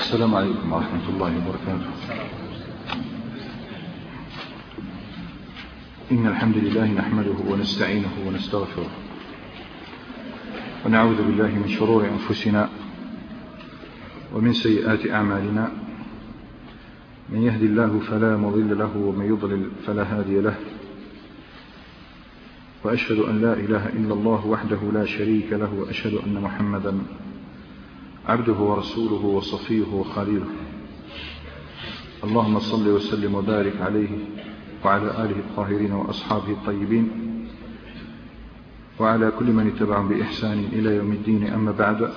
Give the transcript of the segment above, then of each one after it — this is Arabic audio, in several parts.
السلام عليكم ورحمة الله وبركاته. إن الحمد لله نحمده ونستعينه ونستغفره ونعوذ بالله من شرور أنفسنا ومن سيئات أعمالنا، من يهدي الله فلا مضل له ومن يضلل فلا هادي له، وأشهد أن لا إله إلا الله وحده لا شريك له، وأشهد أن محمدا عبده ورسوله وصفيه وخليله. اللهم صل وسلم وبارك عليه وعلى آله الطاهرين وأصحابه الطيبين وعلى كل من اتبعهم بإحسان إلى يوم الدين. أما بعد،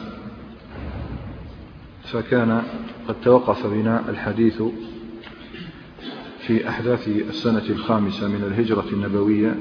فكان قد توقف بنا الحديث في أحداث السنة الخامسة من الهجرة النبوية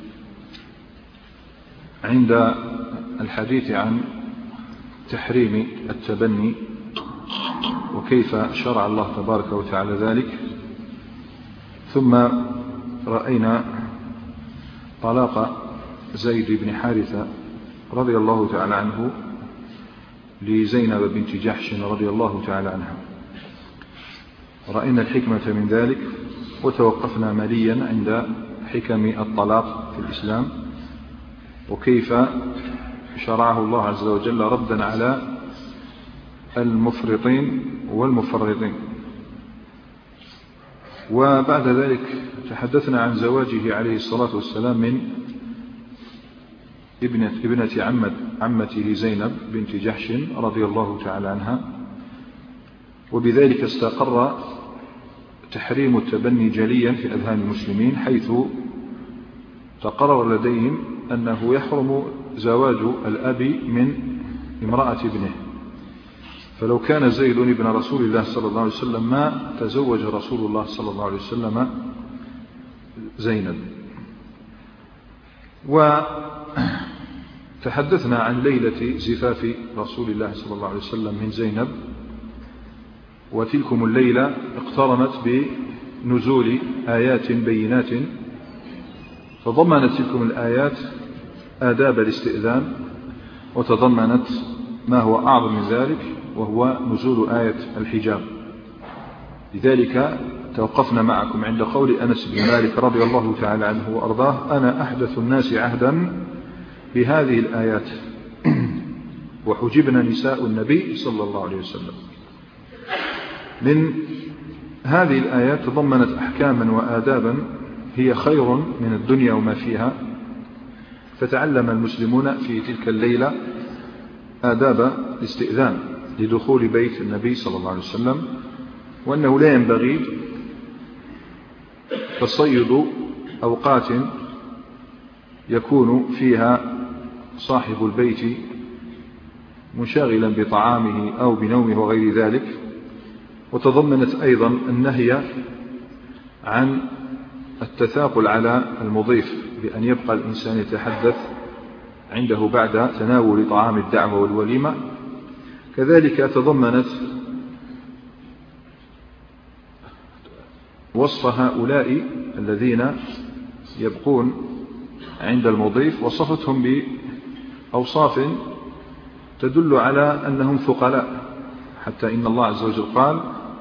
عند الحديث عن تحريم التبني وكيف شرع الله تبارك وتعالى ذلك، ثم رأينا طلاق زيد بن حارثة رضي الله تعالى عنه لزينب بنت جحش رضي الله تعالى عنها، رأينا الحكمة من ذلك، وتوقفنا مليا عند حكم الطلاق في الإسلام وكيف شرعه الله عز وجل ردا على المفرطين والمفرطين. وبعد ذلك تحدثنا عن زواجه عليه الصلاة والسلام من ابنة عمته زينب بنت جحش رضي الله تعالى عنها، وبذلك استقر تحريم التبني جليا في أذهان المسلمين، حيث تقرر لديهم أنه يحرم زواج الأب من امرأة ابنه. فلو كان زيد ابن رسول الله صلى الله عليه وسلم ما تزوج رسول الله صلى الله عليه وسلم زينب. وتحدثنا عن ليلة زفاف رسول الله صلى الله عليه وسلم من زينب، وتلكم الليلة اقترنت بنزول آيات بينات، تضمنت تلكم الآيات آداب الاستئذان، وتضمنت ما هو أعظم من ذلك وهو نزول آية الحجاب. لذلك توقفنا معكم عند قول أنس بن مالك رضي الله تعالى عنه وأرضاه: أنا أحدث الناس عهدا بهذه الآيات وحجبنا نساء النبي صلى الله عليه وسلم. من هذه الآيات تضمنت أحكاما وآدابا هي خير من الدنيا وما فيها، فتعلم المسلمون في تلك الليلة آداب الاستئذان لدخول بيت النبي صلى الله عليه وسلم، وأنه لا ينبغي تصيد أوقات يكون فيها صاحب البيت منشغلا بطعامه أو بنومه وغير ذلك. وتضمنت أيضا النهي عن التثاقل على المضيف بأن يبقى الإنسان يتحدث عنده بعد تناول طعام الدعوة والوليمة. كذلك تضمنت وصف هؤلاء الذين يبقون عند المضيف، وصفتهم بأوصاف تدل على أنهم ثقلاء، حتى إن الله عز وجل قال: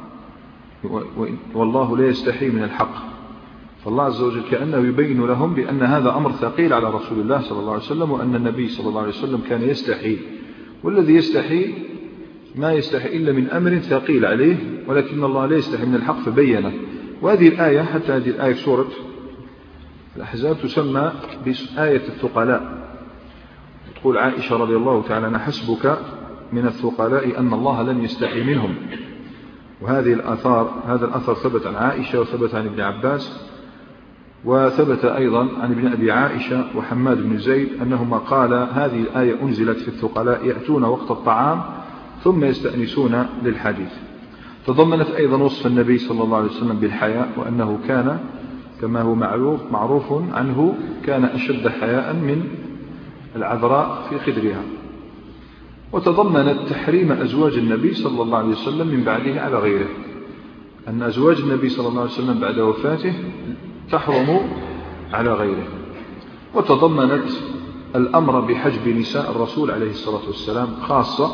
والله لا يستحي من الحق. فالله عز وجل كأنه يبين لهم بأن هذا أمر ثقيل على رسول الله صلى الله عليه وسلم، وأن النبي صلى الله عليه وسلم كان يستحي، والذي يستحي ما يستحي إلا من أمر ثقيل عليه، ولكن الله لا يستحي من الحق فبينه. وهذه الآية، حتى هذه الآية في سورة الأحزاب، تسمى بآية الثقلاء. تقول عائشة رضي الله تعالى عنها: حسبك من الثقلاء أن الله لم يستحي منهم. وهذه هذا الأثر ثبت عن عائشة وثبت عن ابن عباس، وثبت أيضا عن ابن أبي عائشة وحماد بن زيد أنهما قال: هذه الآية أنزلت في الثقلاء يأتون وقت الطعام ثم يستأنسون للحديث. تضمنت أيضا وصف النبي صلى الله عليه وسلم بالحياء، وأنه كان كما هو معروف عنه كان أشد حياء من العذراء في خدرها. وتضمنت تحريم أزواج النبي صلى الله عليه وسلم من بعده على غيره، أن أزواج النبي صلى الله عليه وسلم بعد وفاته تحرم على غيره. وتضمنت الأمر بحجب نساء الرسول عليه الصلاة والسلام خاصة،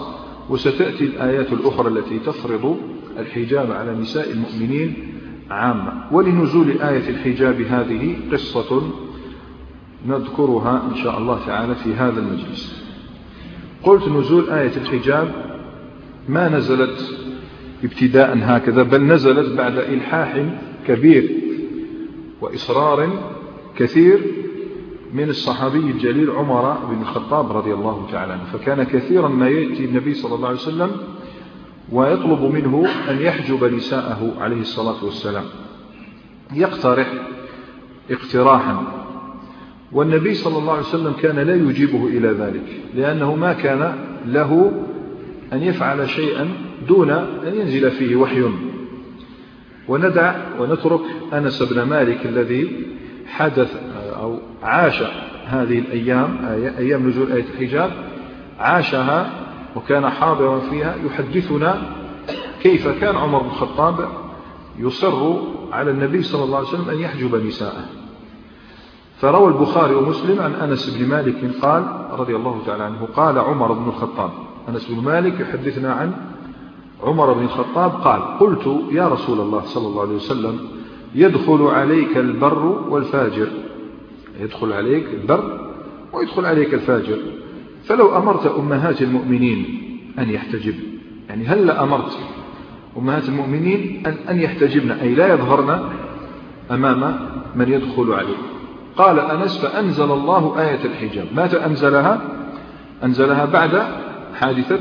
وستأتي الآيات الأخرى التي تفرض الحجاب على نساء المؤمنين عامة. ولنزول آية الحجاب هذه قصة نذكرها إن شاء الله تعالى في هذا المجلس. قلت نزول آية الحجاب ما نزلت ابتداء هكذا، بل نزلت بعد إلحاح كبير وإصرار كثير من الصحابي الجليل عمر بن الخطاب رضي الله تعالى عنه. فكان كثيرا ما يأتي النبي صلى الله عليه وسلم ويطلب منه أن يحجب نساءه عليه الصلاة والسلام، يقترح اقتراحا، والنبي صلى الله عليه وسلم كان لا يجيبه إلى ذلك، لأنه ما كان له أن يفعل شيئا دون أن ينزل فيه وحي. وندع ونترك أنس بن مالك الذي حدث أو عاش هذه الأيام، أيام نزول آية الحجاب، عاشها وكان حاضرا فيها، يحدثنا كيف كان عمر بن الخطاب يصر على النبي صلى الله عليه وسلم أن يحجب نساءه. فروى البخاري ومسلم عن أنس بن مالك قال رضي الله تعالى عنه قال عمر بن الخطاب، أنس بن مالك يحدثنا عن عمر بن الخطاب قال: قلت يا رسول الله صلى الله عليه وسلم يدخل عليك البر والفاجر، يدخل عليك البر ويدخل عليك الفاجر، فلو أمرت أمهات المؤمنين أن يحتجب، يعني هل أمرت أمهات المؤمنين أن يحتجبن، أي لا يظهرن أمام من يدخل عليه. قال أنس: فأنزل الله آية الحجاب. متى أنزلها؟ أنزلها بعد حادثة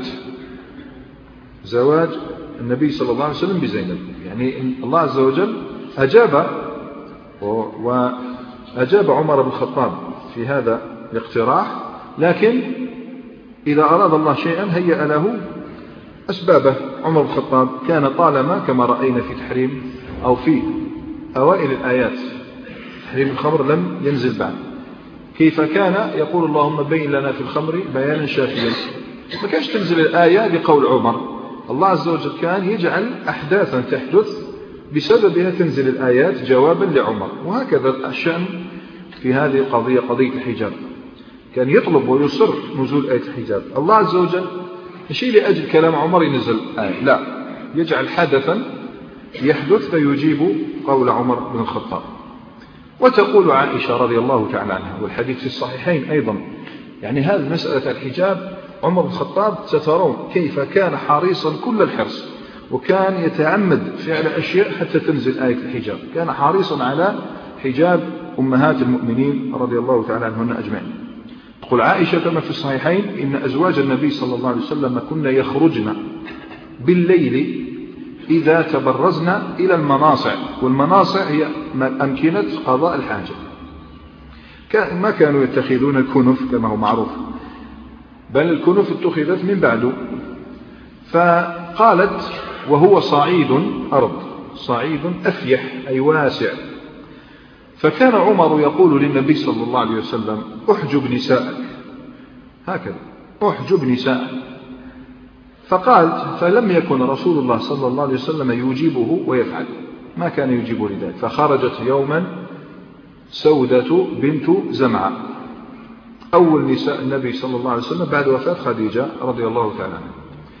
زواج النبي صلى الله عليه وسلم بزينب، يعني الله عز وجل أجاب عمر بن الخطاب في هذا الاقتراح، لكن إذا أراد الله شيئا هيأ له أسبابه. عمر بن الخطاب كان طالما كما رأينا في تحريم أو في أوائل الآيات تحريم الخمر لم ينزل بعد، كيف كان يقول اللهم بين لنا في الخمر بيانا شافيا، ما كانش تنزل الآية بقول عمر. الله عز وجل كان يجعل أحداثا تحدث بسببها تنزل الآيات جوابا لعمر، وهكذا الشأن في هذه القضية، قضية الحجاب. كان يطلب ويصر نزول آية الحجاب. الله عز وجل مش لأجل كلام عمر ينزل آية، لا، يجعل حدثا يحدث فيجيب قول عمر بن الخطاب. وتقول عائشة رضي الله تعالى عنها، والحديث في الصحيحين أيضا، يعني هذه مسألة الحجاب عمر بن الخطاب سترون كيف كان حريصا كل الحرص، وكان يتعمد فعل أشياء حتى تنزل آية الحجاب. كان حريصا على حجاب أمهات المؤمنين رضي الله تعالى عنهن أجمعين. تقول عائشة كما في الصحيحين: إن أزواج النبي صلى الله عليه وسلم كنا يخرجن بالليل إذا تبرزن إلى المناصع، والمناصع هي أمكنة قضاء الحاجة، ما كانوا يتخذون الكنف كما هو معروف، بل الكنف اتخذت من بعده. فقالت: وهو صعيد أرض، صعيد أفيح أي واسع. فكان عمر يقول للنبي صلى الله عليه وسلم: احجب نساءك، هكذا احجب نساءك. فقالت: فلم يكن رسول الله صلى الله عليه وسلم يجيبه ويفعل، ما كان يجيبه لذلك. فخرجت يوما سودة بنت زمعة، أول نساء النبي صلى الله عليه وسلم بعد وفاة خديجة رضي الله تعالى عنها.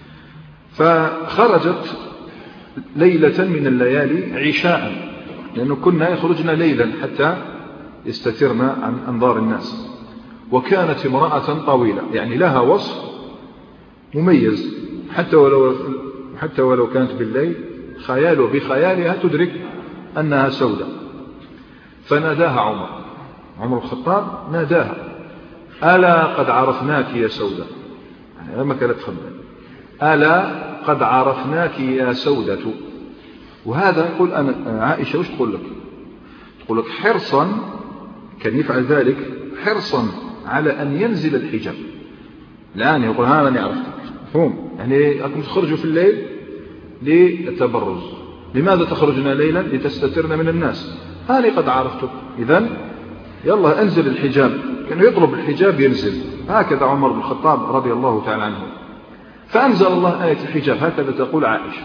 فخرجت ليلة من الليالي عشاء، لأنه كنا يخرجن ليلا حتى يستترن عن أنظار الناس. وكانت امرأة طويلة، يعني لها وصف مميز، حتى ولو كانت بالليل بخيالها تدرك أنها سودة. فناداها عمر الخطاب ناداها: ألا قد عرفناك يا سودة، يعني لما كانت تخبر: ألا قد عرفناك يا سودة. وهذا يقول أنا عائشة وش تقول لك؟ تقول لك حرصا، كان يفعل ذلك حرصا على أن ينزل الحجاب. الآن يقول: ها أنا عرفتك، مفهوم، يعني أنكم تخرجوا في الليل للتبرز. لماذا تخرجنا ليلا؟ لتستترن من الناس. أنا قد عرفتك، إذن يلا أنزل الحجاب. كان يطلب الحجاب ينزل. هكذا عمر بن الخطاب رضي الله تعالى عنه. فأنزل الله آية الحجاب، هكذا تقول عائشة.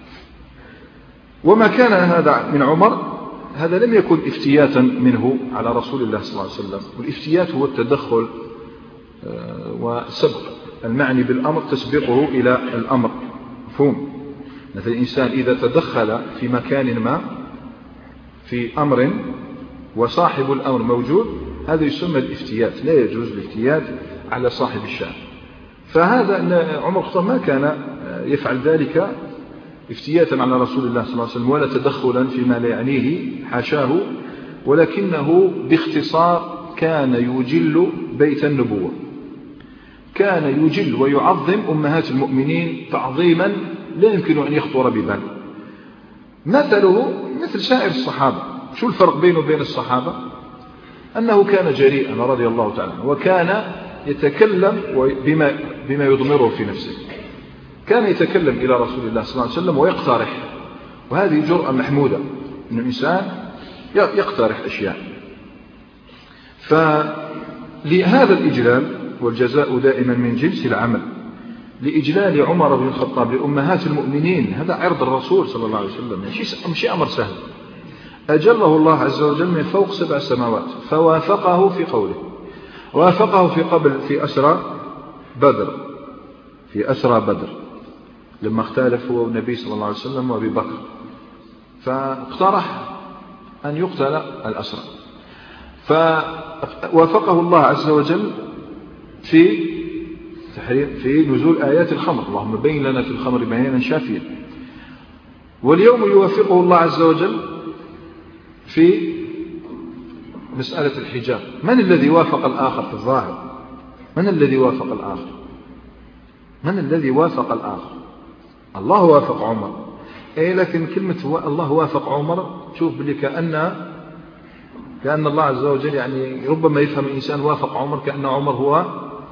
وما كان هذا من عمر، هذا لم يكن افتياتا منه على رسول الله صلى الله عليه وسلم، والافتيات هو التدخل وسبق المعني بالأمر تسبقه إلى الأمر. مفهوم؟ مثل الإنسان إذا تدخل في مكان ما في أمر وصاحب الأمر موجود، هذا يسمى الافتيات، لا يجوز الافتيات على صاحب الشأن. فهذا عمر الخطاب ما كان يفعل ذلك افتياتا على رسول الله صلى الله عليه وسلم ولا تدخلا فيما لا يعنيه، حاشاه، ولكنه باختصار كان يجل بيت النبوة، كان يجل ويعظم أمهات المؤمنين تعظيما لا يمكن أن يخطر ببال. مثله مثل سائر الصحابة. شو الفرق بينه وبين الصحابة؟ أنه كان جريئا رضي الله تعالى، وكان يتكلم بما يضمره في نفسه. كان يتكلم إلى رسول الله صلى الله عليه وسلم ويقترح، وهذه جرأة محمودة أن الإنسان يقترح أشياء. فلهذا الإجلال، والجزاء دائما من جنس العمل، لإجلال عمر بن الخطاب لأمهات المؤمنين، هذا عرض الرسول صلى الله عليه وسلم، مش أمر سهل. أجله الله عز وجل من فوق 7 سماوات، فوافقه في قوله، وافقه في أسرى بدر لما اختلف هو النبي صلى الله عليه وسلم وأبي بكر، فاقترح أن يقتل الأسرى، فوافقه الله عز وجل في نزول آيات الخمر، اللهم بين لنا في الخمر بيانا شافيا. واليوم يوافقه الله عز وجل في مسألة الحجاب. من الذي وافق الآخر في الظاهر؟ من الذي وافق الآخر؟ الله وافق عمر، لكن كلمة الله وافق عمر تشوف بلي كأن الله عز وجل يعني ربما يفهم الإنسان وافق عمر كأن عمر هو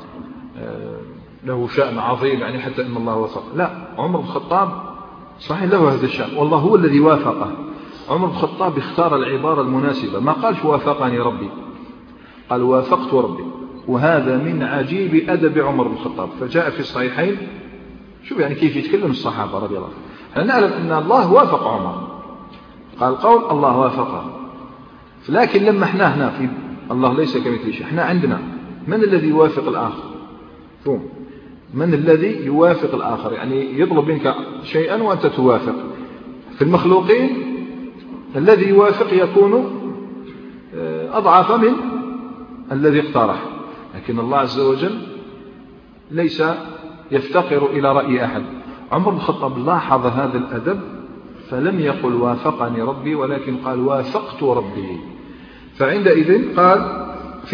له شأن عظيم، يعني حتى أن الله وافق. لا، عمر بن الخطاب صحيح له هذا الشأن، والله هو الذي وافقه. عمر بن الخطاب اختار العبارة المناسبة، ما قالش وافقني ربي، قال وافقت ربي، وهذا من عجيب أدب عمر بن الخطاب. فجاء في الصحيحين، شوف يعني كيف يتكلم الصحابة رضي الله عنهم. نعلم أن الله وافق عمر، قال قول الله وافقه، لكن لما احنا هنا في الله ليس كمثله شيء، احنا عندنا من الذي يوافق الآخر؟ فهم؟ من الذي يوافق الآخر؟ يعني يطلب منك شيئا وأنت توافق. في المخلوقين الذي يوافق يكون أضعف من الذي اقترح، لكن الله عز وجل ليس يفتقر إلى رأي أحد. عمر بن الخطاب لاحظ هذا الأدب فلم يقل وافقني ربي، ولكن قال وافقت ربي. فعندئذ قال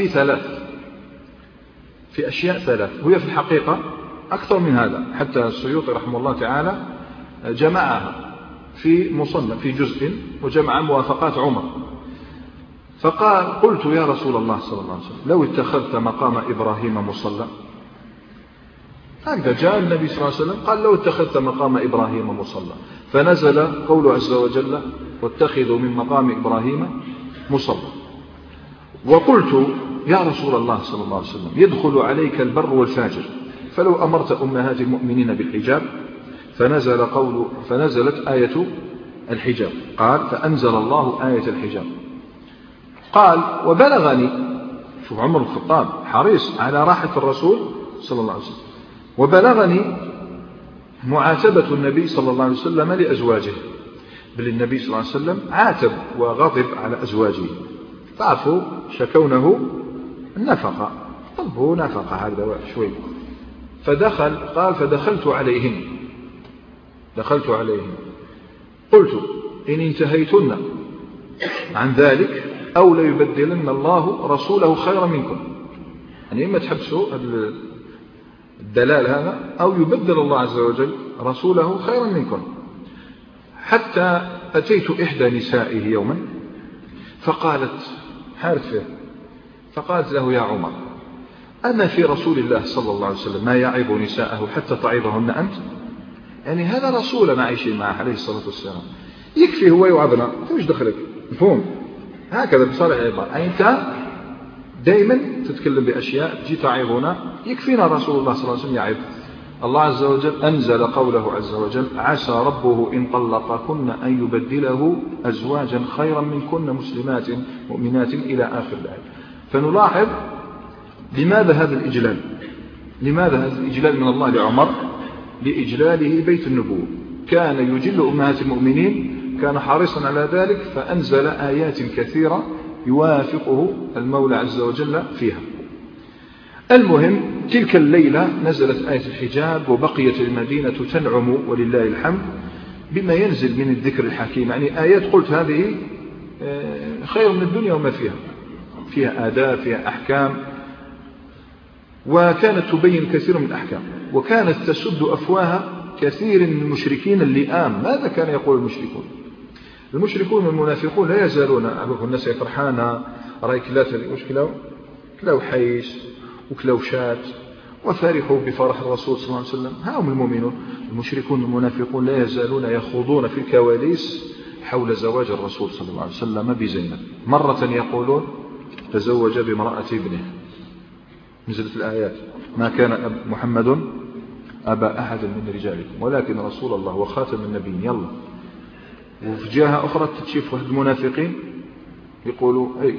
في أشياء 3، وهي في الحقيقة أكثر من هذا، حتى السيوطي رحمه الله تعالى جمعها في مصنف في جزء، وجمع موافقات عمر. فقال قلت يا رسول الله صلى الله عليه وسلم لو اتخذت مقام إبراهيم مصلى، هكذا جاء النبي صلى الله عليه وسلم قال لو اتخذت مقام إبراهيم مصلى، فنزل قوله عز وجل واتخذوا من مقام إبراهيم مصلى. وقلت يا رسول الله صلى الله عليه وسلم يدخل عليك البر والفاجر، فلو أمرت أمهات المؤمنين بالحجاب، فنزلت آية الحجاب، قال فأنزل الله آية الحجاب. قال وبلغني، شوف عمر الخطاب حريص على راحة الرسول صلى الله عليه وسلم، وبلغني معاتبة النبي صلى الله عليه وسلم لأزواجه، بل النبي صلى الله عليه وسلم عاتب وغضب على أزواجه، تعرفوا شكونه النفقة، طلبوا نفقة هذا شوي. قال فدخلت عليهن قلت إن انتهيتن عن ذلك أو ليبدلن الله رسوله خيرا منكم، يعني إما تحبسوا الدلال هذا أو يبدل الله عز وجل رسوله خيرا منكم. حتى أتيت إحدى نسائه يوما فقالت له يا عمر أما في رسول الله صلى الله عليه وسلم ما يعيب نساءه حتى تعيبهن أنت؟ يعني هذا رسولنا عايشين معه عليه الصلاة والسلام، يكفي هو يوعظنا، أنت مش دخلك. مفهوم؟ هكذا بصالح العبارة، يعني أنت دائما تتكلم بأشياء تجي تعيبنا، يكفينا رسول الله صلى الله عليه وسلم يعيب. الله عز وجل أنزل قوله عز وجل عسى ربه إن طلقكن أن يبدله أزواجا خيرا منكن مسلمات مؤمنات إلى آخر الآية. فنلاحظ لماذا هذا الإجلال؟ لماذا هذا الإجلال من الله لعمر؟ لإجلاله بيت النبوة، كان يجل أمهات المؤمنين، كان حريصا على ذلك، فأنزل آيات كثيرة يوافقه المولى عز وجل فيها. المهم تلك الليلة نزلت آية الحجاب، وبقيت المدينة تنعم ولله الحمد بما ينزل من الذكر الحكيم. يعني آيات قلت هذه خير من الدنيا وما فيها، فيها آداب، فيها أحكام، وكانت تبين كثير من الأحكام، وكانت تسد أفواه كثير من المشركين اللئام. ماذا كان يقول المشركون؟ المشركون والمنافقون لا يزالون الناس فرحانا، رايك لا مشكلة كلاو حيش وكلاو شات، وفرحوا بفرح الرسول صلى الله عليه وسلم. هم المؤمنون. المشركون والمنافقون لا يزالون يخوضون في الكواليس حول زواج الرسول صلى الله عليه وسلم بزينب. مرة يقولون تزوج بامرأة ابنه، نزلت الآيات ما كان محمد أبا أحد من رجالكم ولكن رسول الله وخاتم النبيين. يلا. وفي جهة أخرى تشوف واحد المنافقين يقولوا أي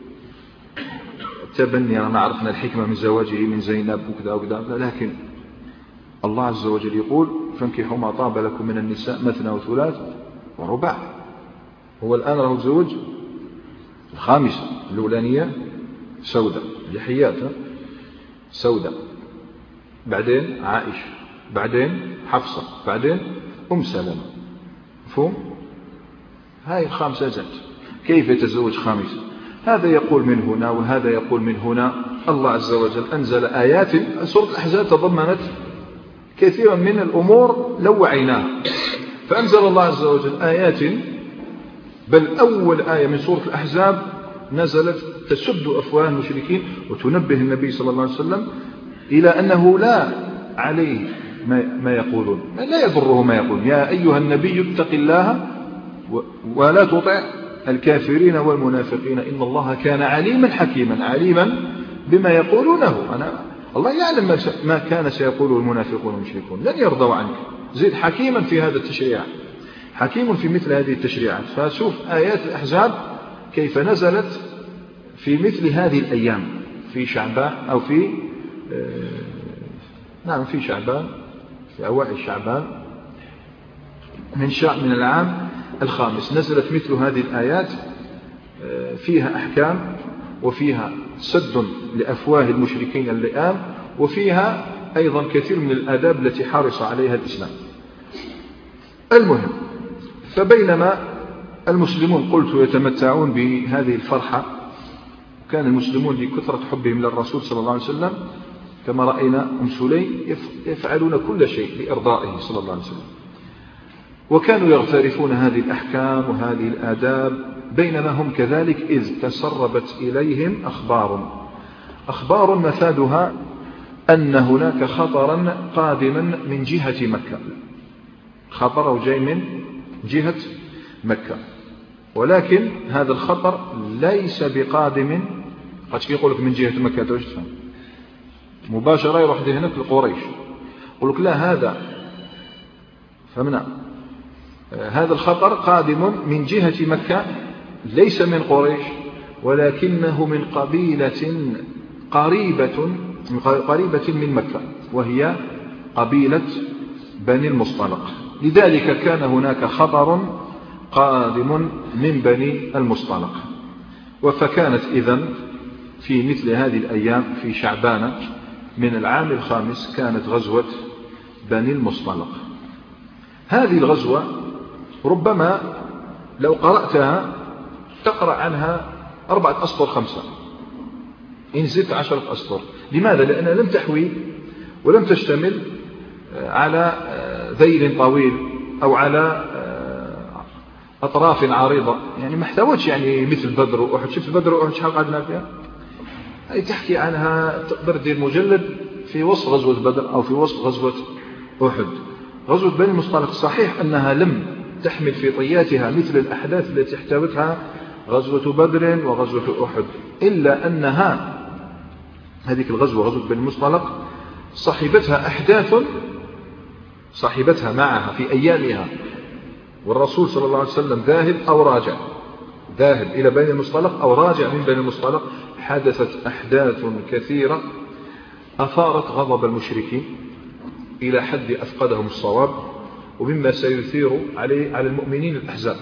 تبني، ما عرفنا الحكمة من زواجه من زينب وكذا وكذا، لكن الله عز وجل يقول فانكحوا ما طاب لكم من النساء مثنى وثلاث ورباع. هو الآن له زوج الخامسة، الأولانية سودة لحيات سودة، بعدين عائشة، بعدين حفصة، بعدين سلمة. مفهوم؟ هاي الخامسة جت. كيف يتزوج خامسة؟ هذا يقول من هنا وهذا يقول من هنا. الله عز وجل أنزل آيات. سورة الأحزاب تضمنت كثيرا من الأمور لو وعيناها، فأنزل الله عز وجل آيات، بل أول آية من سورة الأحزاب نزلت تسد أفواه المشركين وتنبه النبي صلى الله عليه وسلم إلى أنه لا عليه ما يقولون، لا يضره ما يقولون. يا أيها النبي اتق الله ولا تطع الكافرين والمنافقين إن الله كان عليما حكيما. عليما بما يقولونه. الله يعلم ما كان سيقوله المنافقون والمشركون، لن يرضوا عنك. زيد حكيما في هذا التشريع، حكيم في مثل هذه التشريعات. فشوف آيات الأحزاب كيف نزلت في مثل هذه الأيام، في شعبان أو في في شعبان، في أوائل شعبان من العام الخامس نزلت مثل هذه الآيات، فيها أحكام وفيها سد لأفواه المشركين اللئام، وفيها أيضا كثير من الآداب التي حرص عليها الإسلام. المهم، فبينما المسلمون قلت يتمتعون بهذه الفرحة، كان المسلمون لكثرة حبهم للرسول صلى الله عليه وسلم كما رأينا سليم يفعلون كل شيء لإرضائه صلى الله عليه وسلم، وكانوا يغترفون هذه الأحكام وهذه الآداب، بينما هم كذلك إذ تسربت إليهم أخبار مفادها أن هناك خطرا قادما من جهة مكة. خطر جاي من جهة مكة، ولكن هذا الخطر ليس بقادم. قد يقول لك من جهة مكة توجد فهم مباشرة يروح هناك لقريش، يقول لك لا، هذا فهمنا، هذا الخطر قادم من جهة مكة ليس من قريش، ولكنه من قبيلة قريبة من مكة، وهي قبيلة بني المصطلق. لذلك كان هناك خطر قادم من بني المصطلق. فكانت إذن في مثل هذه الأيام في شعبان من العام الخامس كانت غزوة بني المصطلق. هذه الغزوة ربما لو قرأتها تقرأ عنها 4 أسطر 5 إن زدت 10 أسطر. لماذا؟ لأنها لم تحوي ولم تشتمل على ذيل طويل أو على أطراف عريضة، يعني ما احتوتش يعني مثل بدر وأحد. شفت بدر وأحد شحال قعدنا فيها؟ أي تحكي عنها تقدر دير مجلد في وصف غزوة بدر أو في وصف غزوة أحد. غزوة بني المصطلق صحيح أنها لم تحمل في طياتها مثل الأحداث التي احتوتها غزوة بدر وغزوة أحد، إلا أنها هذه الغزوة غزوة بني المصطلق صاحبتها أحداث صاحبتها معها في أيامها، والرسول صلى الله عليه وسلم ذاهب أو راجع، ذاهب إلى بني المصطلق أو راجع من بني المصطلق. حدثت أحداث كثيرة أثارت غضب المشركين إلى حد أفقدهم الصواب، ومما سيثير على المؤمنين الأحزاب،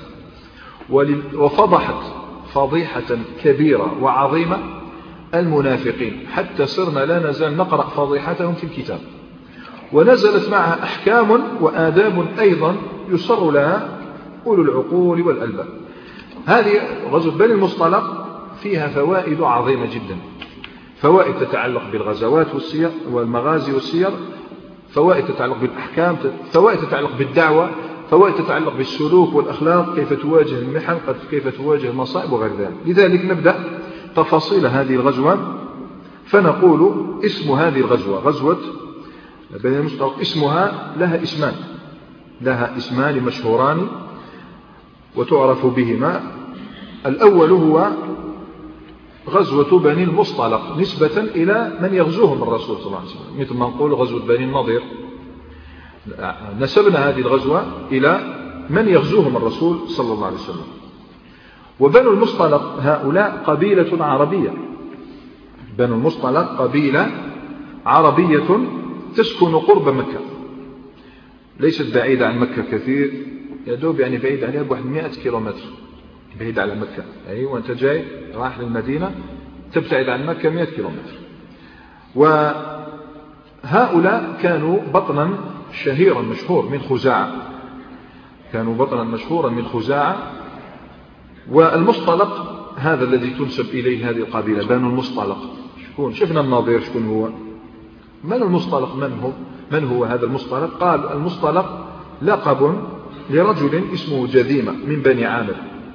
وفضحت فضيحة كبيرة وعظيمة المنافقين، حتى صرنا لا نزال نقرأ فضيحتهم في الكتاب، ونزلت معها أحكام وآداب أيضا يصر لها أولو العقول والألباب. هذه غزوة بني المصطلق فيها فوائد عظيمة جدا، فوائد تتعلق بالغزوات والسير والمغازي والسير، فوائد تتعلق بالأحكام، فوائد تتعلق بالدعوة، فوائد تتعلق بالسلوك والأخلاق، كيف تواجه المحن، كيف تواجه المصائب وغير ذلك. لذلك نبدأ تفاصيل هذه الغزوة، فنقول اسم هذه الغزوة غزوة بني المصطلق، اسمها لها اسمان مشهوران وتعرف بهما. الأول هو غزوة بني المصطلق نسبة إلى من يغزوهم الرسول صلى الله عليه وسلم، مثل ما نقول غزوة بني النضير، نسبنا هذه الغزوة إلى من يغزوهم الرسول صلى الله عليه وسلم. وبنو المصطلق هؤلاء قبيلة عربية، بنو المصطلق قبيلة عربية تسكن قرب مكة، ليست بعيدة عن مكة كثير، يدوب يعني بعيد عليها بواحد 100 كيلومتر، بعيد على مكة. أي وأنت جاي راح للمدينة تبتعد عن مكة 100 كيلومتر. وهؤلاء كانوا بطنا شهيرا مشهور من خزاعة، كانوا بطنا مشهورا من خزاعة. والمصطلق هذا الذي تنسب إليه هذه القبيلة بنو المصطلق، شكون؟ شفنا النظير شكون هو؟ من المصطلق؟ من هو هذا المصطلق؟ قال المصطلق لقب لرجل اسمه جذيمة من بني عامر،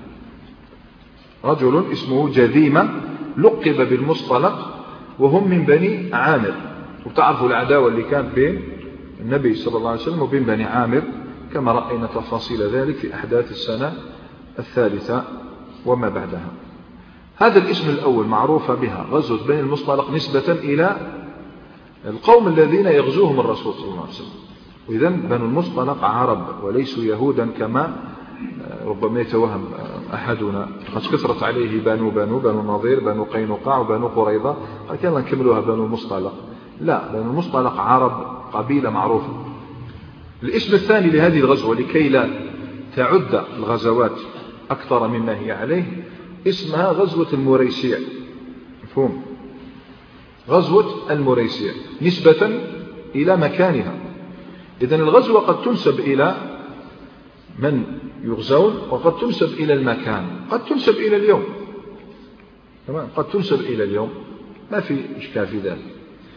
رجل اسمه جذيمة لقب بالمصطلق، وهم من بني عامر. وتعرفوا العداوة اللي كانت بين النبي صلى الله عليه وسلم وبين بني عامر، كما رأينا تفاصيل ذلك في أحداث السنة الثالثة وما بعدها. هذا الاسم الأول معروفة بها غزوة بني المصطلق نسبة إلى القوم الذين يغزوهم الرسول صلى الله عليه وسلم. وإذن بنو المصطلق عرب وليسوا يهودا كما ربما يتوهم أحدنا، قد كثرت عليه بنو النضير، بنو قينقاع، وبنو قريظة، قال يلا نكملوها بنو المصطلق. لا، بنو المصطلق عرب، قبيلة معروفة. الاسم الثاني لهذه الغزوة لكي لا تعد الغزوات أكثر مما هي عليه، اسمها غزوة المريسيع. مفهوم؟ غزوة المريسيع نسبة إلى مكانها. إذن الغزوة قد تنسب إلى من يغزون، وقد تنسب إلى المكان، قد تنسب إلى اليوم، تمام، قد تنسب إلى اليوم، ما في إشكال في ذلك.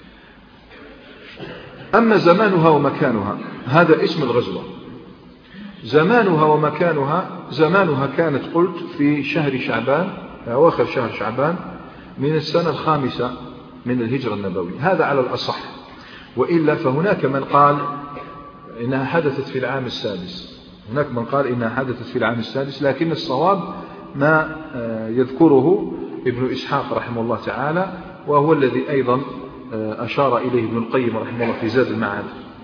أما زمانها ومكانها هذا اسم الغزوة. زمانها ومكانها، زمانها كانت قلت في شهر شعبان، أواخر شهر شعبان من السنة 5 من الهجرة النبوية، هذا على الأصح، وإلا فهناك من قال إنها حدثت في العام السادس، هناك من قال إنها حدثت في العام السادس، لكن الصواب ما يذكره ابن إسحاق رحمه الله تعالى، وهو الذي أيضا أشار إليه ابن القيم رحمه الله في زاد المعاد.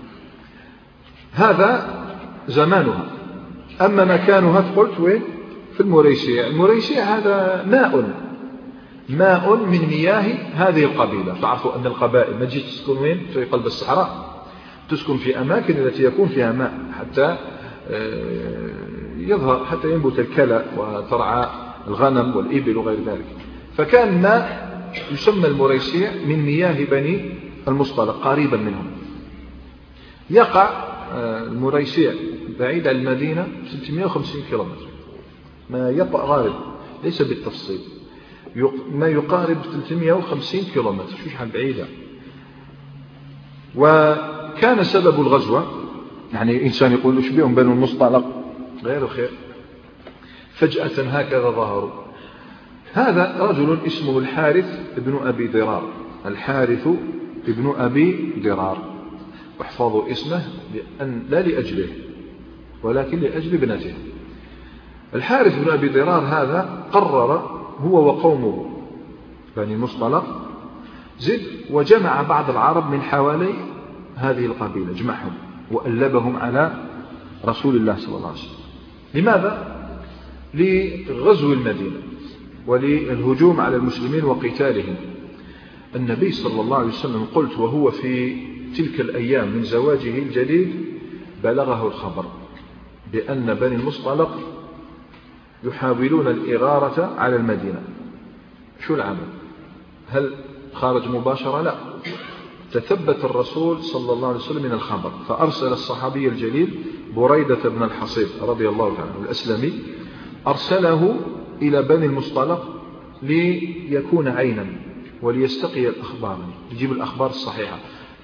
هذا زمانها. أما مكانها قلت وين؟ في المريسيع. المريسيع هذا ماء من مياه هذه القبيلة. تعرفوا أن القبائل ما تجي تسكن وين؟ في قلب الصحراء، تسكن في أماكن التي يكون فيها ماء حتى يظهر، حتى ينبت الكلى وترعى الغنم والإبل وغير ذلك. فكان ماء يسمى المريسيع من مياه بني المصطلق قريبا منهم. يقع المريسيع بعيد عن المدينة 650 كيلومتر، ما يقارب ليس بالتفصيل، ما يقارب 350 كيلومتر، شو شحال بعيدة. وكان سبب الغزوة، يعني إنسان يقول إيش بهم بنو المصطلق غير خير، فجأة هكذا ظهروا. هذا رجل اسمه الحارث ابن أبي ضرار، الحارث ابن أبي ضرار، واحفظوا اسمه لا لأجله ولكن لأجل ابنته. الحارث بن أبي ضرار هذا قرر هو وقومه بني المصطلق زد وجمع بعض العرب من حوالي هذه القبيلة، جمعهم وألبهم على رسول الله صلى الله عليه وسلم. لماذا؟ لغزو المدينة وللهجوم على المسلمين وقتالهم. النبي صلى الله عليه وسلم قلت وهو في تلك الأيام من زواجه الجديد بلغه الخبر بأن بني المصطلق يحاولون الإغارة على المدينة. شو العمل؟ هل خارج مباشرة؟ لا، تثبت الرسول صلى الله عليه وسلم من الخبر فأرسل الصحابي الجليل بريدة بن الحصيب رضي الله تعالى الأسلمي، أرسله إلى بني المصطلق ليكون عينا وليستقي الأخبار، يجيب الأخبار الصحيحة.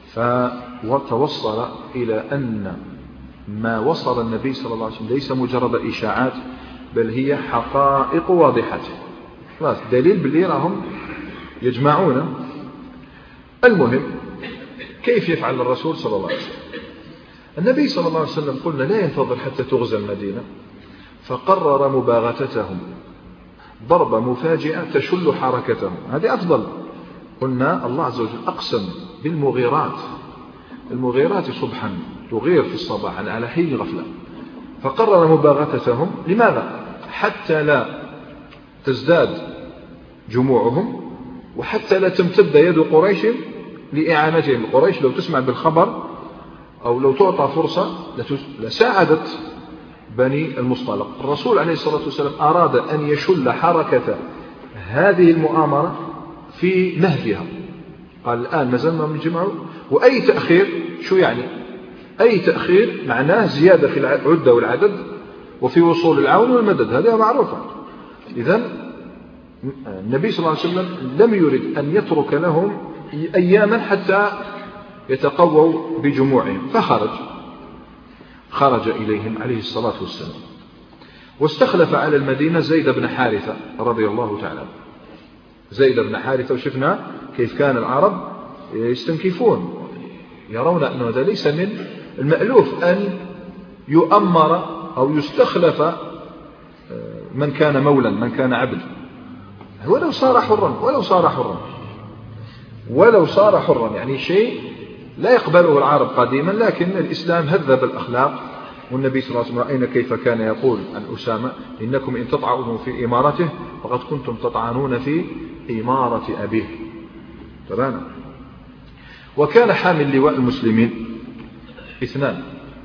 فتوصل إلى أن ما وصل النبي صلى الله عليه وسلم ليس مجرد إشاعات، بل هي حقائق واضحة، خلاص دليل باللي راهم يجمعون. المهم كيف يفعل الرسول صلى الله عليه وسلم؟ النبي صلى الله عليه وسلم قلنا لا ينتظر حتى تغزى المدينة، فقرر مباغتتهم ضربة مفاجئة تشل حركتهم. هذه أفضل. قلنا الله عز وجل أقسم بالمغيرات، المغيرات صبحا تغير في الصباح على حين غفلة، فقرر مباغتتهم. لماذا؟ حتى لا تزداد جموعهم، وحتى لا تمتد يد قريش لإعانتهم. قريش لو تسمع بالخبر أو لو تعطى فرصة لساعدت بني المصطلق. الرسول عليه الصلاة والسلام أراد أن يشل حركة هذه المؤامرة في نهبها. قال الآن نزلنا من الجماعة، وأي تأخير شو يعني؟ أي تأخير معناه زيادة في العدة والعدد وفي وصول العون والمدد، هذا معروفة. إذن النبي صلى الله عليه وسلم لم يرد أن يترك لهم أياما حتى يتقووا بجموعهم، خرج إليهم عليه الصلاة والسلام، واستخلف على المدينة زيد بن حارثة رضي الله تعالى. زيد بن حارثة، وشفنا كيف كان العرب يستنكفون، يرون أنه هذا ليس من المألوف أن يؤمر أو يستخلف من كان مولا، من كان عبد، ولو صار حرا يعني شيء لا يقبله العرب قديما. لكن الإسلام هذب الأخلاق، والنبي صلى الله عليه وسلم رأينا كيف كان يقول عن أسامة: إنكم إن تطعنوا في إمارته فقد كنتم تطعنون في إمارة أبيه. تمام. وكان حامل لواء المسلمين اثنان،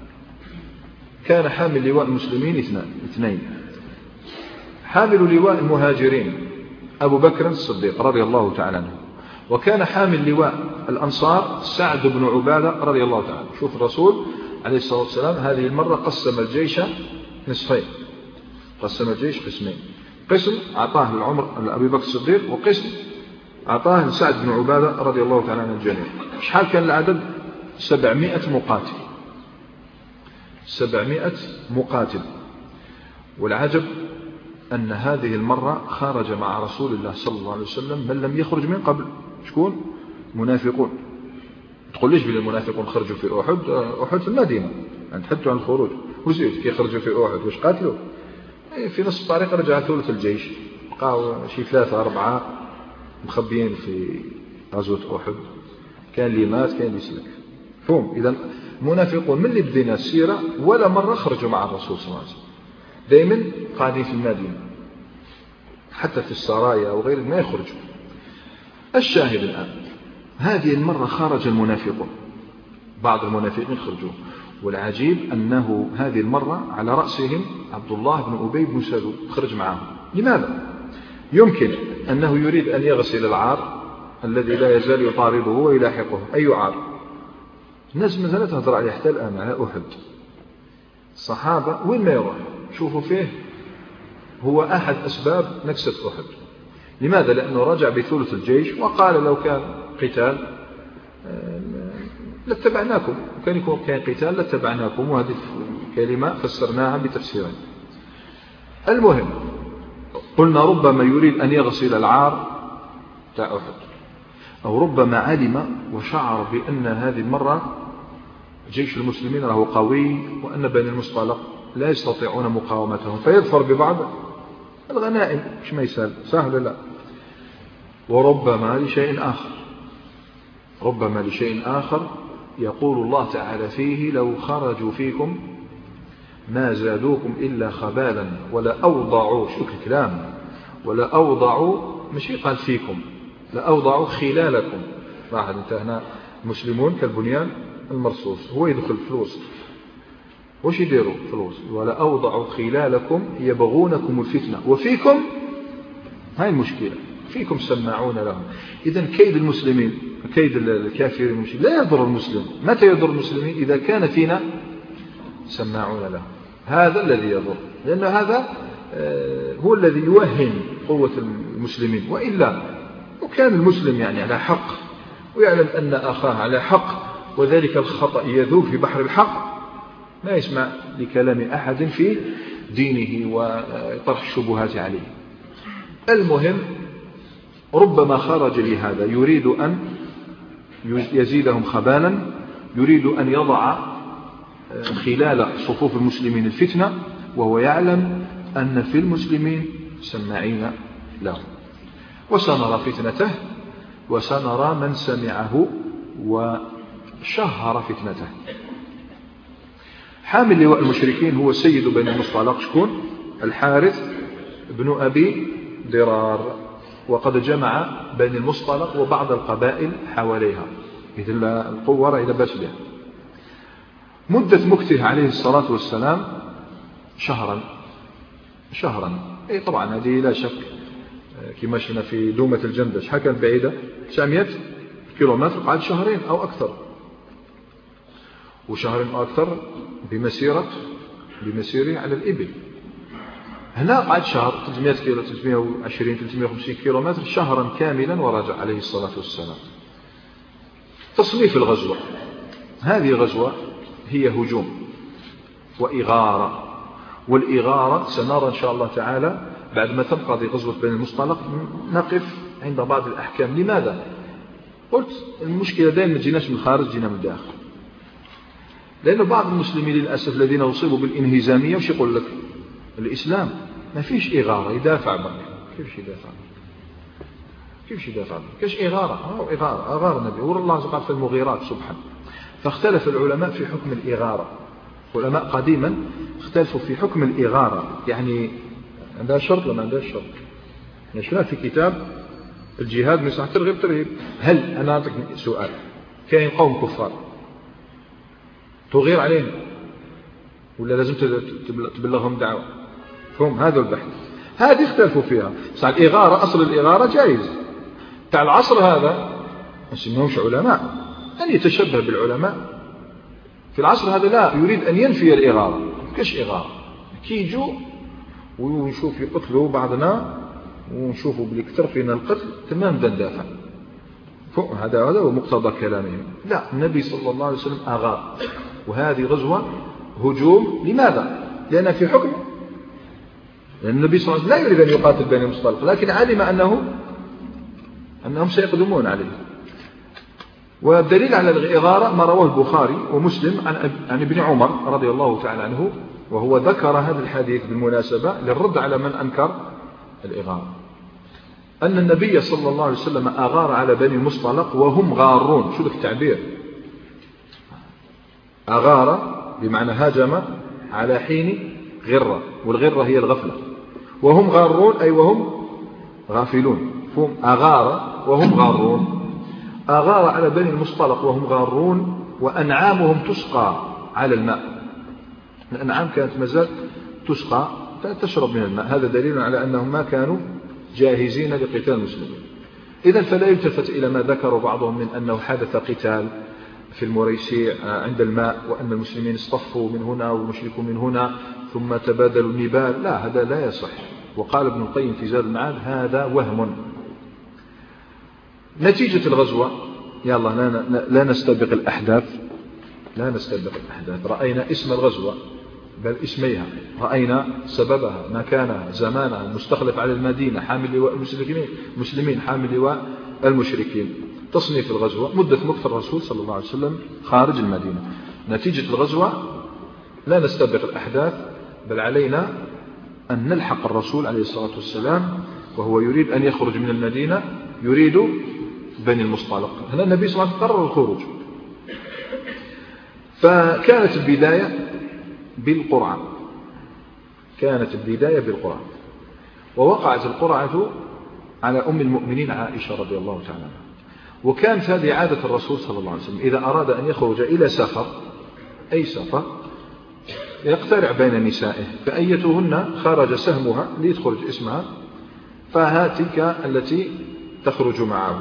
اثنين. حامل لواء المهاجرين أبو بكر الصديق رضي الله تعالى عنه، وكان حامل لواء الأنصار سعد بن عبادة رضي الله تعالى عنه. شوف الرسول عليه الصلاة والسلام هذه المرة قسم الجيش نصفين، قسم الجيش قسمين، قسم أعطاه لأبي بكر الصديق، وقسم أعطاه لسعد بن عبادة رضي الله تعالى عن الجميع. شحال كان العدد؟ 700 مقاتل. والعجب أن هذه المرة خرج مع رسول الله صلى الله عليه وسلم من لم يخرج من قبل. شكون؟ منافقون. تقول ليش بين المنافقون خرجوا في أحد في المدينة، أنت حدثوا عن الخروج، وزيد كي خرجوا في أحد واش قاتلوا؟ في نصف الطريق رجع ثلث الجيش، بقاو شي 3-4 مخبيين في غزوة أحد، كان اللي مات كان اللي سلك. فهم. إذا المنافقون من اللي بدينا السيرة ولا مرة خرجوا مع الرسول صلى الله عليه وسلم، دائما قاعدين في المدينة، حتى في السرايا وغيره ما يخرجوا. الشاهد الآن هذه المرة خرج المنافقون، بعض المنافقين خرجوا، والعجيب أنه هذه المرة على رأسهم عبد الله بن أبي بن سلول خرج معهم. لماذا؟ يمكن أنه يريد أن يغسل العار الذي لا يزال يطارده ويلاحقه. أي عار؟ الناس ما زالت تهضر عليه حتى الآن على أحد. الصحابة وين ما يروح شوفوا فيه هو أحد أسباب نكسة أحد. لماذا؟ لأنه رجع بثلث الجيش وقال لو كان قتال لاتبعناكم، وكان يكون كان قتال لاتبعناكم، وهذه الكلمة فسرناها بتفسيرين. المهم قلنا ربما يريد أن يغسل العار تاع أحد، أو ربما علم وشعر بأن هذه المرة جيش المسلمين له قوي، وأن بني المصطلق لا يستطيعون مقاومتهم، فيظفر ببعض الغنائم. مش ما يسال سهل، لا. وربما لشيء آخر يقول الله تعالى فيه: لو خرجوا فيكم ما زادوكم إلا خبالا ولا أوضعوا. شوف الكلام، ولا أوضعوا، مش قال فيكم، لأوضعوا خلالكم. لاحظ أنت هنا المسلمون كالبنيان المرصوص، هو يدخل في الوسط، وش يديروا في الوسط؟ ولا أوضعوا خلالكم يبغونكم الفتنة وفيكم، هاي المشكلة، فيكم سماعون لهم. إذن كيد المسلمين، كيد الكافرين المشركين لا يضر المسلم. متى يضر المسلمين؟ إذا كان فينا سماعون لهم، هذا الذي يضر، لأن هذا هو الذي يوهن قوة المسلمين. وإلا وكان المسلم يعني على حق ويعلم أن أخاه على حق وذلك الخطأ يذوب في بحر الحق، ما يسمع لكلام أحد في دينه وطرح الشبهات عليه. المهم ربما خرج لهذا، يريد أن يزيدهم خبالا، يريد أن يضع خلال صفوف المسلمين الفتنة، وهو يعلم أن في المسلمين سماعين له. وسنرى فتنته وسنرى من سمعه وشهر فتنته. حامل لواء المشركين هو سيد بني المصطلق، شكون؟ الحارث بن أبي ضرار، وقد جمع بني المصطلق وبعض القبائل حواليها، مثل القوة إلى بسله. مدة مكثه عليه الصلاة والسلام شهرا. أي طبعا هذه لا شك كما شفنا في دومة الجندل، شحال كانت بعيدة؟ 900 كيلومتر، قعد شهرين أو أكثر، وشهرين أو أكثر بمسيره على الإبل. هنا قعد شهر، 300 كيلو، 320 350 كيلومتر، شهرا كاملا ورجع عليه الصلاة والسلام. تصنيف الغزوة، هذه غزوة هي هجوم وإغارة، والإغارة سنرى إن شاء الله تعالى بعد ما تنقضي غزوة بني المصطلق نقف عند بعض الأحكام. لماذا؟ قلت المشكلة دائما ما تجيناش من الخارج، جينا من الداخل، لأن بعض المسلمين للأسف الذين أصيبوا بالإنهزامية وش يقول لك؟ الإسلام ما فيش إغارة، يدافع بك. كيفش يدافع بك؟ كيش إغارة؟ أغار النبي والله قال في المغيرات سبحانه. فاختلف العلماء في حكم الإغارة. علماء قديما اختلفوا في حكم الإغارة، يعني عندها شرط ولا ما عندها شرط. نشرها في كتاب الجهاد من صحة ترغيب ترهيب. هل أنا أعطيك سؤال، كاين قوم كفار تغير عليهم ولا لازم تبلغهم دعوة؟ فهم هذا البحث، هذه اختلفوا فيها. صح الإغارة، أصل الإغارة جائز. تاع العصر هذا ما نسميهمش علماء، أن يتشبه بالعلماء في العصر هذا لا، يريد أن ينفي الإغارة. كاش إغارة؟ كي يجوا ونشوف يقتلوا بعضنا ونشوفوا بلي كثر فينا القتل تمام ندافع. هذا هو مقتضى كلامهم. لا، النبي صلى الله عليه وسلم أغار، وهذه غزوة هجوم. لماذا؟ لأن في حكم، لأن النبي صلى الله عليه وسلم لا يريد أن يقاتل بني المصطلق، لكن علم أنهم سيقدمون عليه. والدليل على الإغارة ما رواه البخاري ومسلم عن ابن عمر رضي الله تعالى عنه، وهو ذكر هذا الحديث بالمناسبة للرد على من أنكر الإغارة، أن النبي صلى الله عليه وسلم أغار على بني المصطلق وهم غارون. شو ذاك التعبير؟ أغار بمعنى هاجم على حين غرة، والغرة هي الغفلة، وهم غارون أي وهم غافلون. فهم أغار وهم غارون. أغار على بني المصطلق وهم غارون، وأنعامهم تسقى على الماء. الأنعام كانت مازال تسقى تشرب من الماء، هذا دليل على أنهم ما كانوا جاهزين لقتال المسلمين. إذن فلا يلتفت إلى ما ذكر بعضهم من أنه حدث قتال في المريسيع عند الماء، وأن المسلمين اصطفوا من هنا والمشركون من هنا ثم تبادلوا النبال. لا، هذا لا يصح. وقال ابن القيم في زاد المعاد هذا وهم. نتيجة الغزوة، يلا لا نستبق الأحداث، رأينا اسم الغزوة بل اسميها، رأينا سببها، مكانها، زمانها، المستخلف على المدينة، حامل لواء المسلمين، حامل لواء المشركين. تصنيف الغزوة، مدة مكث الرسول صلى الله عليه وسلم خارج المدينة. نتيجة الغزوة لا نستبق الأحداث، بل علينا أن نلحق الرسول عليه الصلاة والسلام وهو يريد أن يخرج من المدينة، يريد بني المصطلق. هنا النبي صلى الله عليه وسلم قرر الخروج. فكانت البداية بالقرعة، ووقعت القرعة على أم المؤمنين عائشة رضي الله تعالى عنها. وكانت هذه عادة الرسول صلى الله عليه وسلم إذا أراد أن يخرج إلى سفر، أي سفر، يقترع بين نسائه، فأيتهن خرج سهمها ليدخل اسمها فهاتك التي تخرج معه.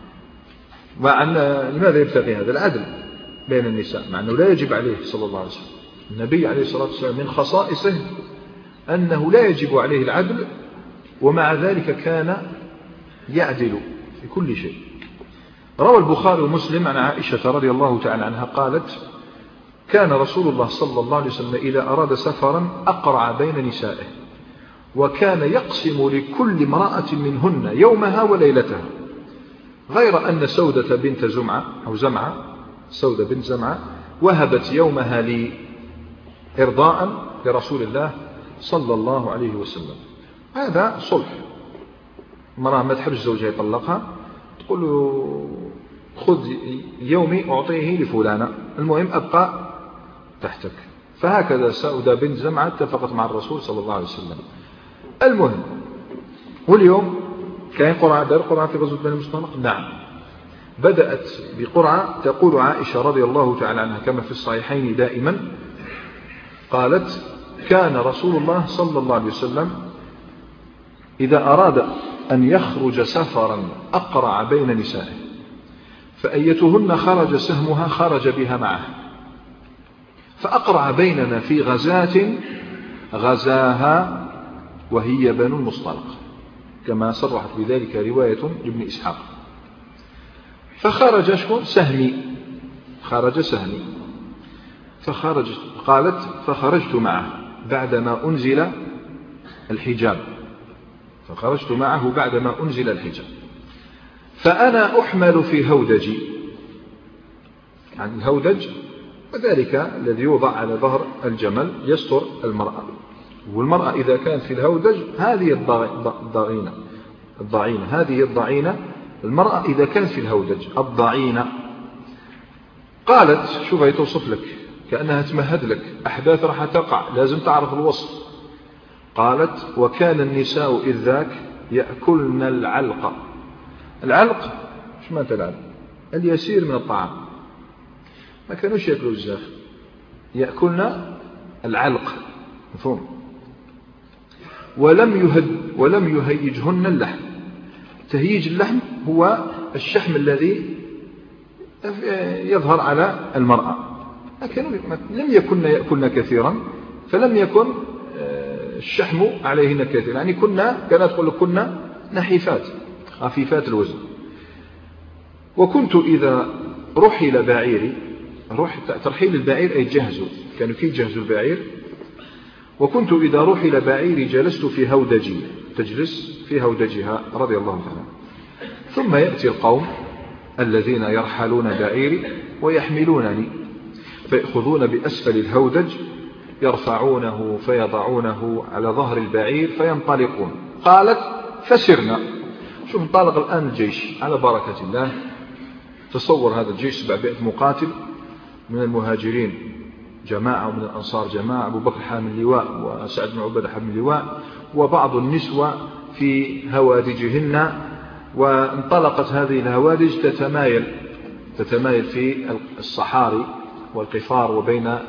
لماذا يبتغي هذا العدل بين النساء، مع أنه لا يجب عليه صلى الله عليه وسلم؟ النبي عليه الصلاة والسلام من خصائصه أنه لا يجب عليه العدل، ومع ذلك كان يعدل في كل شيء. روى البخاري ومسلم عن عائشة رضي الله تعالى عنها قالت: كان رسول الله صلى الله عليه وسلم إذا أراد سفرا أقرع بين نسائه، وكان يقسم لكل امرأة منهن يومها وليلتها، غير أن سودة بنت زمعة أو زمعة، سودة بنت زمعة، وهبت يومها لي إرضاء لرسول الله صلى الله عليه وسلم. هذا صلح. مرأة ما تحب زوجها يطلقها تقول له: خذ يومي أعطيه لفلانة، المهم أبقى تحتك. فهكذا سودة بنت زمعة اتفقت مع الرسول صلى الله عليه وسلم. المهم، واليوم كان قرعة في غزوة بني المصطلق. نعم، بدأت بقرعة. تقول عائشة رضي الله تعالى عنها كما في الصحيحين دائما، قالت: كان رسول الله صلى الله عليه وسلم إذا أراد أن يخرج سفرا أقرع بين نسائه، فأيتهن خرج سهمها خرج بها معه، فأقرع بيننا في غزاة غزاها وهي بنو المصطلق، كما صرحت بذلك رواية لابن إسحاق. فخرج سهمي، خرج سهمي، قالت: فخرجت معه بعدما أنزل الحجاب، فخرجت معه بعدما أنزل الحجاب، فأنا أحمل في هودجي، يعني الهودج وذلك الذي يوضع على ظهر الجمل يستر المرأة، والمرأة إذا كانت في الهودج هذه الضعينة، هذه الضعينة، المرأة إذا كانت في الهودج الضعينة. قالت: شوف هي توصف لك كأنها تمهد لك أحداث راح تقع، لازم تعرف الوصف. قالت: وكان النساء إذ ذاك يأكلن العلق. العلق شو معنى العلق؟ اليسير من الطعام، ما كانوش يأكلوا بزاف، يأكلن العلق، مفهوم؟ ولم يهيجهن اللحم. تهيج اللحم هو الشحم الذي يظهر على المرأة. لم يكن يأكلن كثيرا، فلم يكن الشحم عليهن كثيرا، يعني كانت تقول كنا نحيفات خفيفات الوزن. وكنت إذا رحل بعيري، ترحيل البعير أي جهزوا، كانوا كي يجهزوا البعير. وكنت إذا رحل بعيري جلست في هودجي، تجلس في هودجها رضي الله تعالى. ثم يأتي القوم الذين يرحلون بعيري ويحملونني، فيأخذون بأسفل الهودج يرفعونه فيضعونه على ظهر البعير فينطلقون. قالت: فسرنا. شوف انطلق الآن الجيش على بركة الله. تصور هذا الجيش 700 مقاتل، من المهاجرين جماعة ومن الأنصار جماعة، أبو بكر حامل لواء وسعد بن عبادة حامل لواء، وبعض النسوة في هوادجهن. وانطلقت هذه الهوادج تتمايل في الصحاري والقفار وبين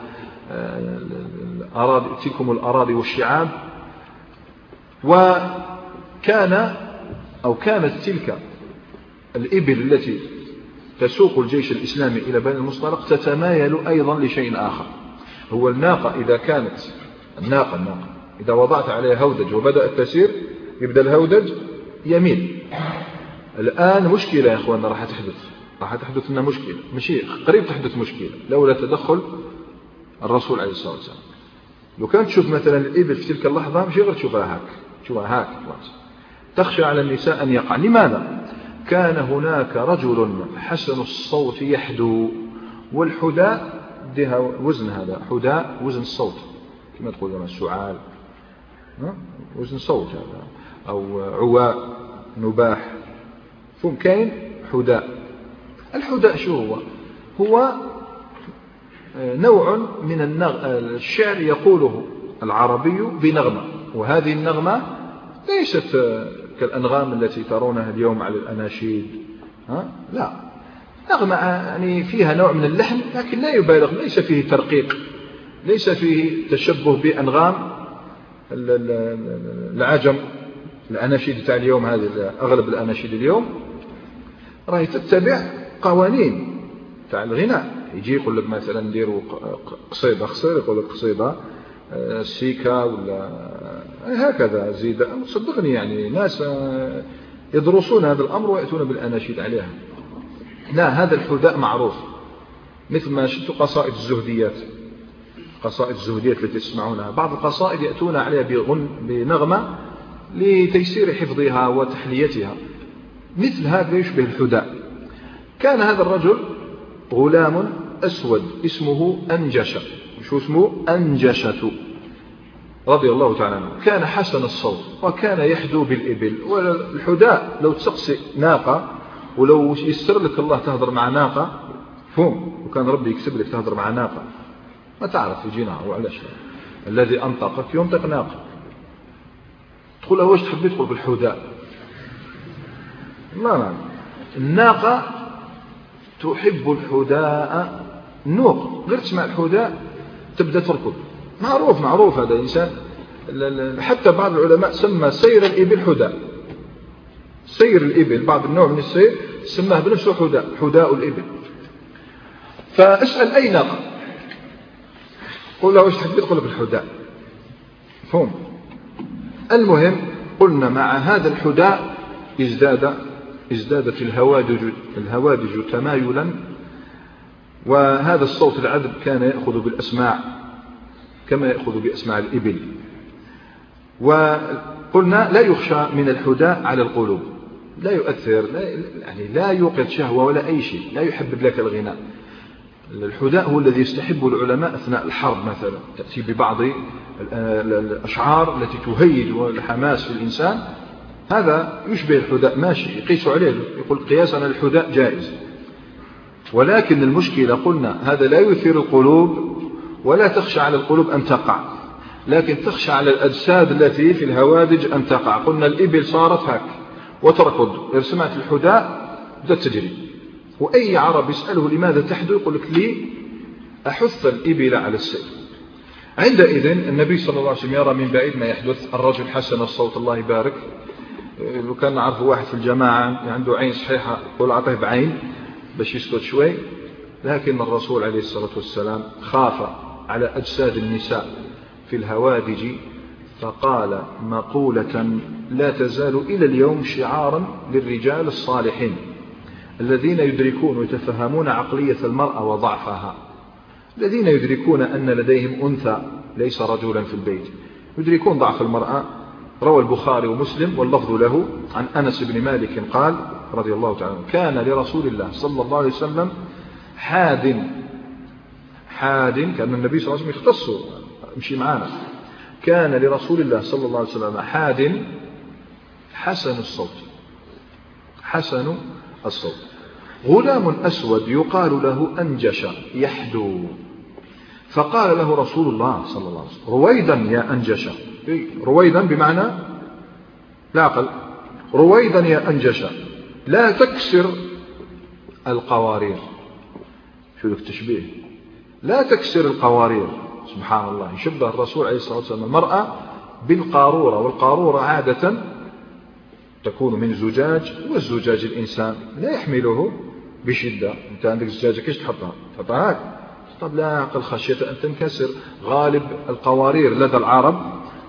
تلكم الأراضي والشعاب. كانت تلك الإبل التي تسوق الجيش الإسلامي إلى بني المصطلق تتمايل أيضا لشيء آخر، هو الناقة. إذا كانت الناقة إذا وضعت عليها هودج وبدأت تسير، يبدأ الهودج يميل. الآن مشكلة يا أخواننا راح تحدث لنا مشكلة، مشي قريب تحدث مشكلة لولا تدخل الرسول عليه الصلاة والسلام. لو كانت تشوف مثلا الإبل في تلك اللحظة مش غير تشوفها هاك تخشى على النساء أن يقع. لماذا؟ كان هناك رجل حسن الصوت يحدو، والحداء ديها وزن، هذا حداء وزن الصوت كما تقول لنا السعال، وزن صوت هذا، أو عواء نباح، فهم كاين حداء. الحداء شو هو نوع من الشعر يقوله العربي بنغمة، وهذه النغمة ليست كالأنغام التي ترونها اليوم على الأناشيد. لا، نغمة يعني فيها نوع من اللحن لكن لا يبالغ، ليس فيه ترقيق، ليس فيه تشبه بأنغام العجم. الأناشيد تاع اليوم هذه، أغلب الأناشيد اليوم راهي تتبع قوانين تاع الغناء. يجي يقول لك مثلا نديروا قصيدة خسر، يقول لك قصيدة السيكا ولا هكذا زيد. صدقني يعني ناس يدرسون هذا الأمر ويأتون بالأناشيد عليها. لا، هذا الحداء معروف، مثل ما شفتوا قصائد الزهديات، قصائد الزهديات التي تسمعونها، بعض القصائد يأتون عليها بنغمة لتيسير حفظها وتحليتها، مثل هذا يشبه الحداء. كان هذا الرجل غلام أسود اسمه أنجشة. شو اسمه؟ أنجشة رضي الله تعالى عنه. كان حسن الصوت وكان يحدو بالإبل. والحداء لو تسقسي ناقة، ولو يسر لك الله تهضر مع ناقة، فهم، وكان ربي يكسب لك تهضر مع ناقة، ما تعرف يجي ناقة وعلاش الذي أنطقك ينطق ناقة. تقول له واش تحبي؟ تقول بالحداء. لا، الناقة تحب الحداء، النوق غير تسمع الحداء تبدأ تركض. معروف هذا الإنسان. حتى بعض العلماء سمى سير الإبل حداء. سير الإبل، بعض النوع من السير سماه بنفسه حداء الإبل. فاسأل أي ناقة، قل له واش تحبي؟ تقول لك الحداء. فهم. المهم، قلنا مع هذا الحداء ازدادت الهوادج تمايلا، وهذا الصوت العذب كان يأخذ بالأسماع كما يأخذ بأسماع الإبل. وقلنا لا يخشى من الحداء على القلوب، لا يؤثر، لا يوقظ شهوة ولا أي شيء، لا يحبب لك الغناء. الحداء هو الذي يستحب العلماء أثناء الحرب مثلا، تأتي ببعض الأشعار التي تهيج الحماس في الإنسان، هذا يشبه الحداء، ماشي، يقيس عليه، يقول قياسنا الحداء جائز. ولكن المشكلة قلنا هذا لا يثير القلوب، ولا تخشى على القلوب أن تقع، لكن تخشى على الأجساد التي في الهوادج أن تقع. قلنا الإبل صارت هك وتركض، إذا سمعت الحداء بدأت تجري. وأي عرب يسأله لماذا تحدو؟ يقول لك لي أحث الإبل على السير. عندئذ النبي صلى الله عليه وسلم يرى من بعيد ما يحدث. الرجل حسن الصوت الله يبارك. لو كان نعرف واحد في الجماعة عنده عين صحيحة يقول أعطيه بعين باش يسكت شوي، لكن الرسول عليه الصلاة والسلام خاف على أجساد النساء في الهوادج، فقال مقولة لا تزال إلى اليوم شعارا للرجال الصالحين الذين يدركون ويتفهمون عقلية المرأة وضعفها، الذين يدركون أن لديهم أنثى ليس رجلا في البيت، يدركون ضعف المرأة. روى البخاري ومسلم واللفظ له عن أنس بن مالك قال رضي الله تعالى عنه: كان لرسول الله صلى الله عليه وسلم حاد، كان النبي صلى الله عليه وسلم يختص مشي معانا. كان لرسول الله صلى الله عليه وسلم حاد حسن الصوت غلام أسود يقال له أنجش يحدو. فقال له رسول الله صلى الله عليه وسلم: رويدا يا أنجش. رويدا بمعنى لا عقل. رويدا يا أنجش لا تكسر القوارير. شو ذلك التشبيه؟ لا تكسر القوارير. سبحان الله، يشبه الرسول عليه الصلاة والسلام المرأة بالقارورة، والقارورة عادة تكون من زجاج، والزجاج الإنسان لا يحمله بشدة. أنت عندك زجاجة كيش تحطها هاك؟ طب لا عقل، خشية أن تنكسر. غالب القوارير لدى العرب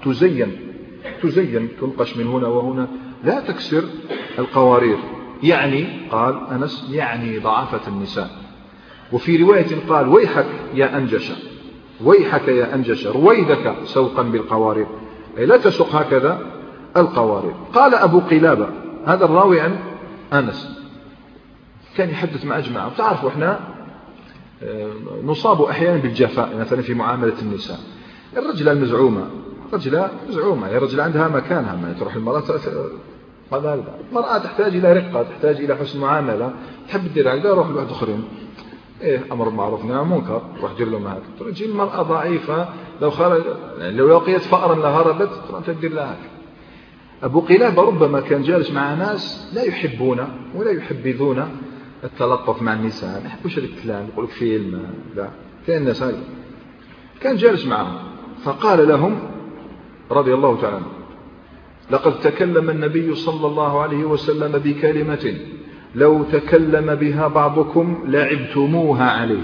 تزين تنقش من هنا وهنا، لا تكسر القوارير. يعني قال أنس يعني ضعفة النساء. وفي رواية قال ويحك يا أنجش، ويحك يا أنجش رويدك سوقا بالقوارير، أي لا تسوق هكذا القوارير. قال أبو قلابة، هذا الراوي عن أنس، كان يحدث مع أجمع. تعرفوا إحنا نصاب أحيانا بالجفاء مثلا في معاملة النساء. الرجلة المزعومة، هي رجل عندها مكانها، ما تروح المرأة المرأة تحتاج إلى رقة، تحتاج إلى حسن معاملة، تحب تدير هكذا روح لواحد آخرين، أمر معروف نهي عن منكر، روح دير لهم هكذا. تجي المرأة ضعيفة، لو لقيت فأرا لهربت، أنت تدير لها هكذا. أبو قلابة ربما كان جالس مع ناس لا يحبون ولا يحبذون التلطف مع النساء، ما يحبوش هذا الكلام، يقولوا فيلم لا، كان الناس هذه كان جالس معهم، فقال لهم رضي الله تعالى: لقد تكلم النبي صلى الله عليه وسلم بكلمة لو تكلم بها بعضكم لعبتموها عليه.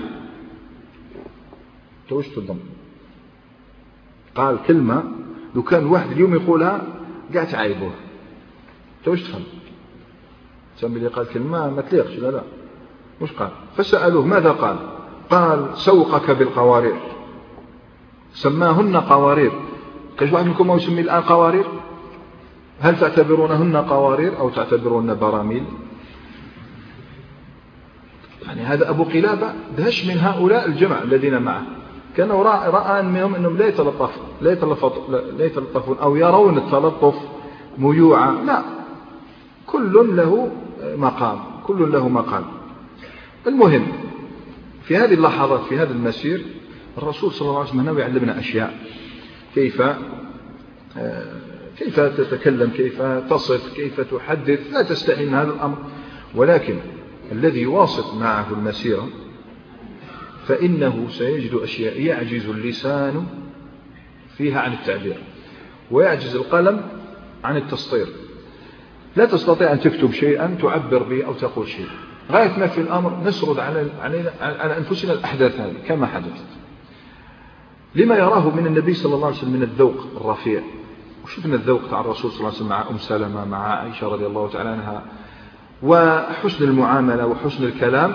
توش تضم، قال كلمة لو كان واحد اليوم يقولها قاعد تعايبوه، توش تفهم؟ سمي اللي قال كلمة ما تليقش، لا مش قال. فسألوه ماذا قال؟ قال: سوقك بالقوارير. سماهن قوارير. كاش واحد منكم ما يسمي الآن قوارير؟ هل تعتبرونهن قوارير أو تعتبرون براميل؟ يعني هذا أبو قلابة دهش من هؤلاء الجمع الذين معه، كانوا رأى منهم أنهم لا يتلطفون أو يرون التلطف ميوعا، لا، كل له مقام. المهم في هذه اللحظات في هذا المسير الرسول صلى الله عليه وسلم يعلمنا أشياء، كيف تتكلم، كيف تصف، كيف تحدث، لا تستحي من هذا الأمر. ولكن الذي يواصل معه المسيرة فإنه سيجد أشياء يعجز اللسان فيها عن التعبير، ويعجز القلم عن التسطير. لا تستطيع أن تكتب شيئا تعبر به أو تقول شيء. غاية ما في الأمر نسرد على أنفسنا الأحداث هذه كما حدثت، لما يراه من النبي صلى الله عليه وسلم من الذوق الرفيع. وشفنا الذوق تاع الرسول صلى الله عليه وسلم مع أم سلمة، مع عائشة رضي الله تعالى عنها، وحسن المعاملة وحسن الكلام.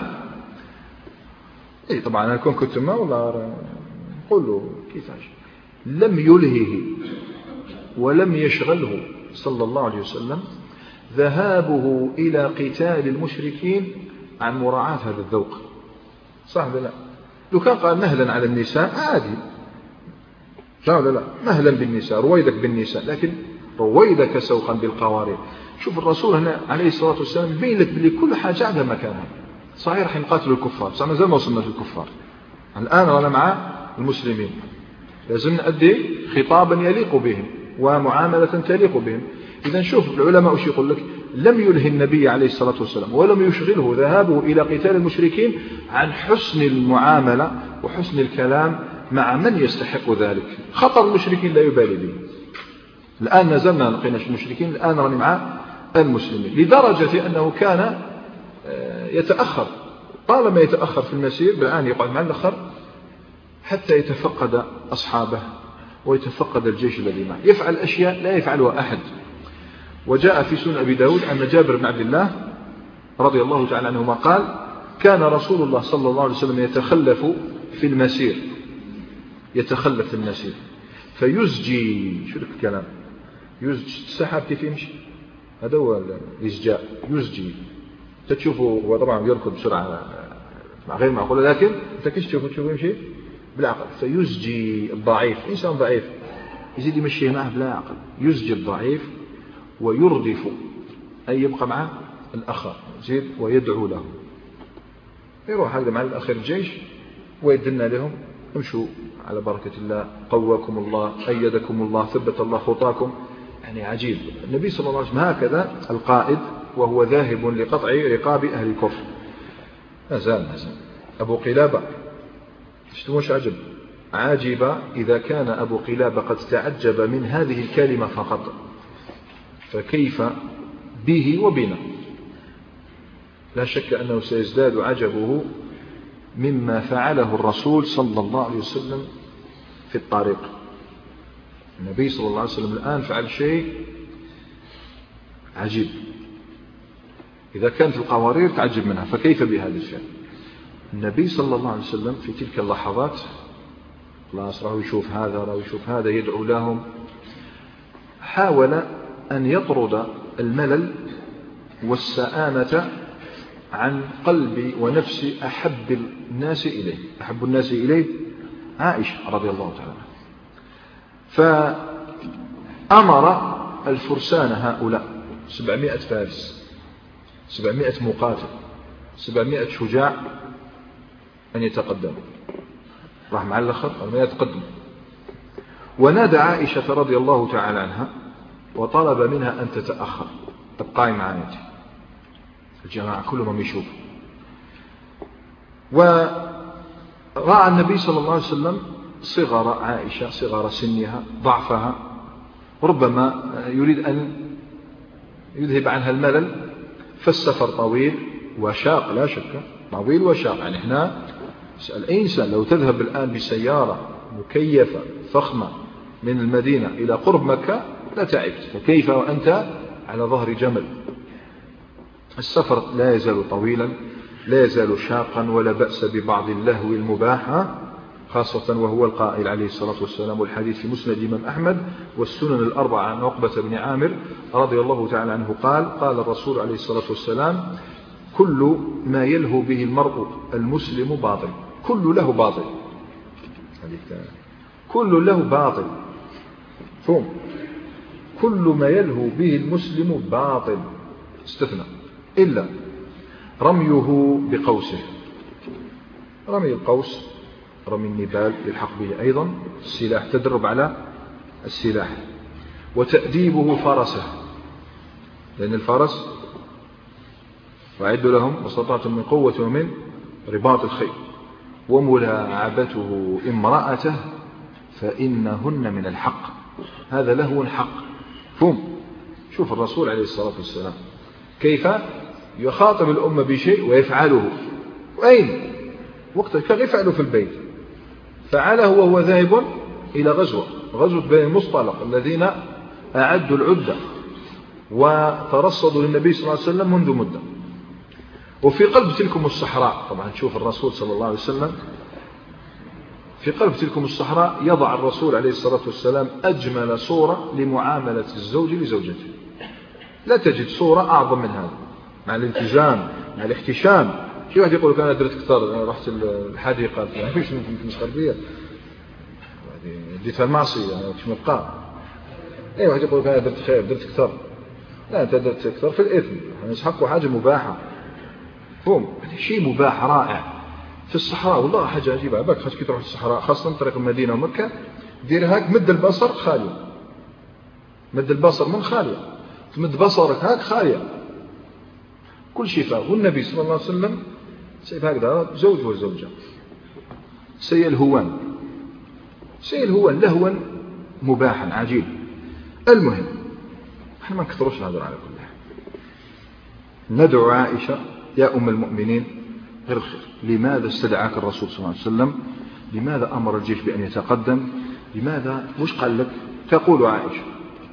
طبعا أنا كنت ما ولا نقول له كيفاش لم يلهه ولم يشغله صلى الله عليه وسلم ذهابه إلى قتال المشركين عن مراعاة هذا الذوق، صح ولا لا؟ لو كان قال مهلا على النساء عادي، صح ولا لا؟ مهلا بالنساء، رويدك بالنساء، لكن رويدك سوقا بالقوارير. شوف الرسول هنا عليه الصلاة والسلام يبين لك بلي كل حاجة عندها مكانها. صحيح راح نقاتلوا الكفار، بس مازال ما وصلنا للكفار، الآن رانا مع المسلمين، لازم نأدي خطابا يليق بهم ومعاملة تليق بهم. إذا شوف العلماء وش يقول لك: لم يلهي النبي عليه الصلاة والسلام ولم يشغله ذهابه إلى قتال المشركين عن حسن المعاملة وحسن الكلام مع من يستحق ذلك. خطر المشركين لا يبالي به، الآن نزلنا لقينا المشركين، الآن راني مع المسلمين، لدرجة أنه كان يتأخر، طالما يتأخر في المسير بالآن يقعد مع الآخر حتى يتفقد أصحابه ويتفقد الجيش الذي معه، يفعل أشياء لا يفعلها أحد. وجاء في سنن أبي داود أن جابر بن عبد الله رضي الله تعالى عنهما قال: كان رسول الله صلى الله عليه وسلم يتخلف في المسير فيزجي، شو ذاك الكلام؟ يزجي السحاب كيف يمشي، هذا هو الإزجاء، يزجي. تشوفه هو طبعا يركض بسرعة غير معقولة، لكن أنت كيف تشوفه يمشي بالعقل. فيزجي الضعيف، إنسان ضعيف يزيد يمشي معه بلا عقل، يزجي الضعيف ويردف أي يبقى معه الأخر، يزيد ويدعو له، يروح هذا مع الأخير الجيش ويدلنا لهم: امشوا على بركة الله، قواكم الله، أيدكم الله، ثبت الله خطاكم. يعني عجيب النبي صلى الله عليه وسلم هكذا القائد وهو ذاهب لقطع رقاب أهل الكفر. ما زال أبو قلابة اشتموش عجب إذا كان أبو قلابة قد تعجب من هذه الكلمة فقط، فكيف به وبنا؟ لا شك أنه سيزداد عجبه مما فعله الرسول صلى الله عليه وسلم في الطريق. النبي صلى الله عليه وسلم الآن فعل شيء عجيب، إذا كانت القوارير تعجب منها فكيف بهذا الشيء؟ النبي صلى الله عليه وسلم في تلك اللحظات خلاص راه يشوف هذا يدعو لهم، حاول أن يطرد الملل والسآمة عن قلب ونفس أحب الناس إليه عائشة رضي الله تعالى عنها. فأمر الفرسان هؤلاء 700 فارس، 700 مقاتل، 700 شجاع أن يتقدموا، راح مع الآخر ما يتقدم. ونادى عائشة رضي الله تعالى عنها وطلب منها أن تتأخر تبقى معايا. الجماعة كلهم يشوفوا. ورأى النبي صلى الله عليه وسلم صغر عائشة، صغر سنها، ضعفها، ربما يريد أن يذهب عنها الملل، فالسفر طويل وشاق لا شك، طويل وشاق. يعني احنا اسأل أي إنسان لو تذهب الآن بسيارة مكيفة فخمة من المدينة إلى قرب مكة لا تعبت، فكيف وأنت على ظهر جمل؟ السفر لا يزال طويلا، لا يزال شاقا، ولا بأس ببعض اللهو المباح، خاصة وهو القائل عليه الصلاة والسلام، والحديث في مسند الإمام أحمد والسنن الأربعة عن عقبة بن عامر رضي الله تعالى عنه قال الرسول عليه الصلاة والسلام: كل ما يلهو به المرء المسلم باطل. كل له باطل، كل له باطل، فهم؟ كل ما يلهو به المسلم باطل استثنى إلا رميه بقوسه. رمي القوس، رمي النبال يلحق به أيضا السلاح، تدرب على السلاح، وتأديبه فرسه، لأن الفرس وأعدوا لهم ما استطعتم من قوة ومن رباط الخيل، وملاعبته امرأته فإنهن من الحق. هذا لهو حق. فهم؟ شوف الرسول عليه الصلاة والسلام كيف يخاطب الأمة بشيء ويفعله. وأين وقتها كان يفعله في البيت، فعله وهو ذاهب إلى غزوة بني المصطلق الذين أعدوا العدة وترصدوا للنبي صلى الله عليه وسلم منذ مدة. وفي قلب تلكم الصحراء، طبعا شوف الرسول صلى الله عليه وسلم في قلب تلكم الصحراء يضع الرسول عليه الصلاة والسلام أجمل صورة لمعاملة الزوج لزوجته. لا تجد صورة أعظم من هذا، مع الالتزام، مع الاحتشام. في واحد يقول أنا درت كثر، أنا رحت الحديقة فيش في الغربية ديتها المعصية مش مبقى. أي واحد يقول أنا درت خير، درت كثر. لا، أنت درت كثر في الإثم، نسحقوا حاجة مباحة. فهم؟ شيء مباح رائع في الصحراء، والله حاجة عجيبة. باك خاصك تروح الصحراء، خاصة طريق المدينة ومكة، دير هاك مد البصر خالية، مد البصر من خالية، تمد بصرك هاك خالية، كل شيء فيه. والنبي صلى الله عليه وسلم سيب هكذا زوج وزوجة، سيلهوان لهوا مباحا عجيب. المهم احنا ما نكثروش نهضر على كل حال. ندعو عائشة يا أم المؤمنين غير الخير. لماذا استدعاك الرسول صلى الله عليه وسلم؟ لماذا أمر الجيش بأن يتقدم؟ لماذا؟ وش قال لك؟ تقول عائشة.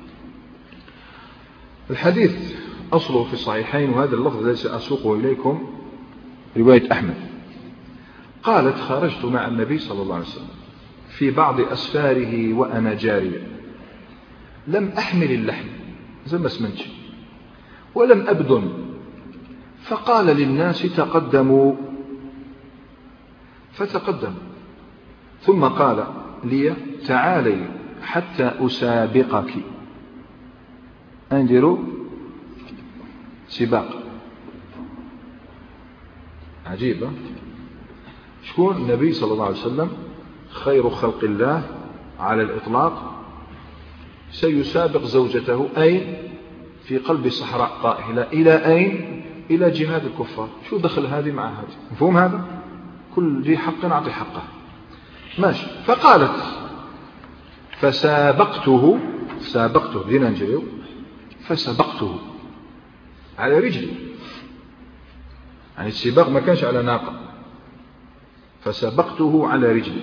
الحديث أصله في الصحيحين، وهذا اللفظ الذي سأسوقه إليكم رواية أحمد. قالت: خرجت مع النبي صلى الله عليه وسلم في بعض أسفاره وأنا جارية، لم أحمل اللحم زي ما اسمنش، ولم أبدن، فقال للناس: تقدموا، فتقدموا، ثم قال لي: تعالي حتى أسابقك. أندروا سباق عجيبة. شكون؟ النبي صلى الله عليه وسلم خير خلق الله على الإطلاق سيسابق زوجته أين؟ في قلب صحراء قائلة. إلى أين؟ إلى جهاد الكفار. شو دخل هذه مع هذه؟ مفهوم هذا؟ كل ذي حق أعطي حقه. ماشي. فقالت: فسابقته ذينا نجيو، فسبقته على رجلي، يعني السباق ما كانش على ناقة، فسبقته على رجلي،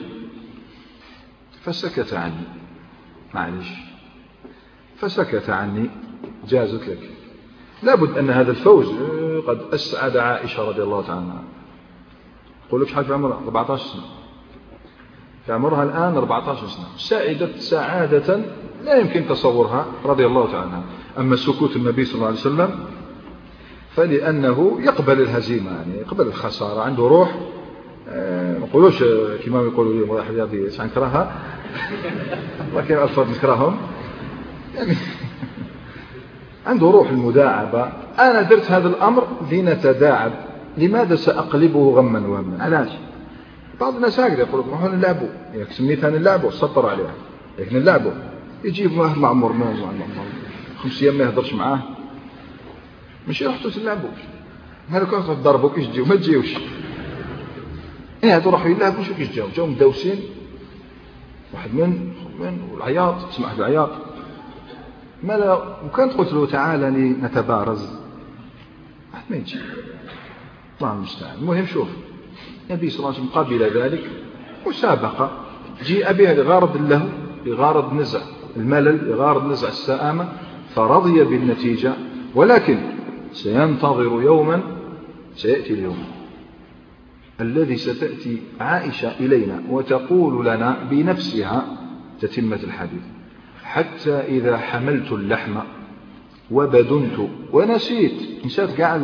فسكت عني، معلش، فسكت عني، جازت لك. لابد أن هذا الفوز قد أسعد عائشة رضي الله تعالى عنها. أقول لك حاجة في عمرها 14 سنة، في عمرها الآن 14 سنة، سعدت سعادة لا يمكن تصورها رضي الله تعالى عنها. أما سكوت النبي صلى الله عليه وسلم فلأنه يقبل الهزيمة، يعني يقبل الخسارة، عنده روح. ما نقولوش كما يقولوا لي واحد رياضي سنكرهها ولكن ألفاظ نكرههم، يعني عنده روح المداعبة. أنا درت هذا الأمر لنتداعب. لماذا سأقلبه غما وهما؟ علاش؟ بعض الناس هكذا يقولوا ما هو نلعبوا، يعني سميتها نلعبوا، سطر عليها، لكن نلعبوا يجيب واحد معمر 5 أيام ما يهضرش معاه، ماشي رحتوا تلعبوا، هذا كان تضربوا كيش تجيو ما تجيوش، هادو راحوا يلعبوا شو كيش جاو مدوسين، واحد من والعياط، تسمع واحد العياط مالا. وكانت قلت له تعالى نتبارز، واحد ما يجي، الله المستعان. المهم شوف النبي صلى الله عليه وسلم قبل ذلك مسابقة جيء بها لغرض له، لغرض نزع الملل، لغرض نزع السآمة، فرضي بالنتيجة. ولكن سينتظر يوما، سيأتي اليوم الذي ستأتي عائشة إلينا وتقول لنا بنفسها تتمة الحديث: حتى إذا حملت اللحم وبدنت نسيت قاع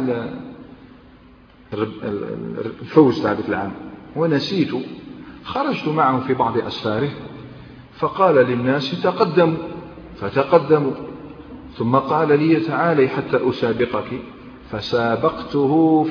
الفوز تاع العام ونسيت، خرجت معه في بعض أسفاره فقال للناس تقدموا فتقدموا، ثم قال لي تعالي حتى أسابقك، فسابقته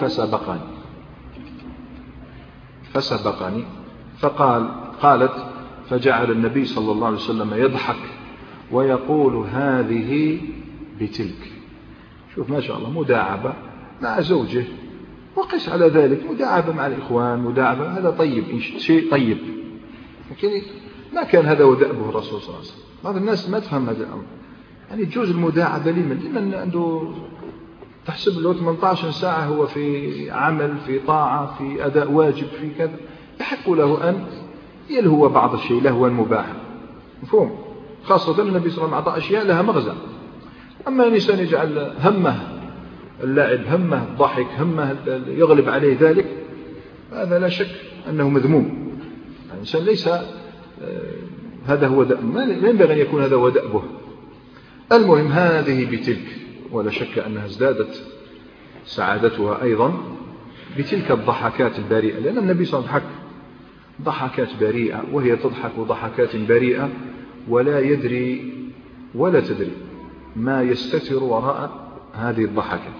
فسبقني. قالت فجعل النبي صلى الله عليه وسلم يضحك ويقول هذه بتلك. شوف ما شاء الله مداعبة مع زوجه، وقس على ذلك مداعبة مع الإخوان، مداعبة هذا طيب، شيء طيب، لكن ما كان هذا ودأبه الرسول صلى الله عليه وسلم. بعض الناس ما تفهم هذا الأمر، يعني تجوز المداعبة لمن عنده تحسب له 18 ساعة هو في عمل، في طاعة، في أداء واجب، في كذا، يحق له أن يلهو بعض الشيء لهوا مباحا، مفهوم؟ خاصة النبي صلى الله عليه وسلم أعطى أشياء لها مغزى. أما الإنسان يجعل همه اللعب، همه الضحك، همه يغلب عليه ذلك، هذا لا شك أنه مذموم. الإنسان ليس هذا هو ما ينبغي أن يكون هذا هو دأبه. المهم هذه بتلك، ولا شك أنها ازدادت سعادتها أيضا بتلك الضحكات البريئة، لأن النبي صلى الله عليه وسلم ضحكات بريئة، وهي تضحك ضحكات بريئة ولا يدري ولا تدري ما يستتر وراء هذه الضحكات.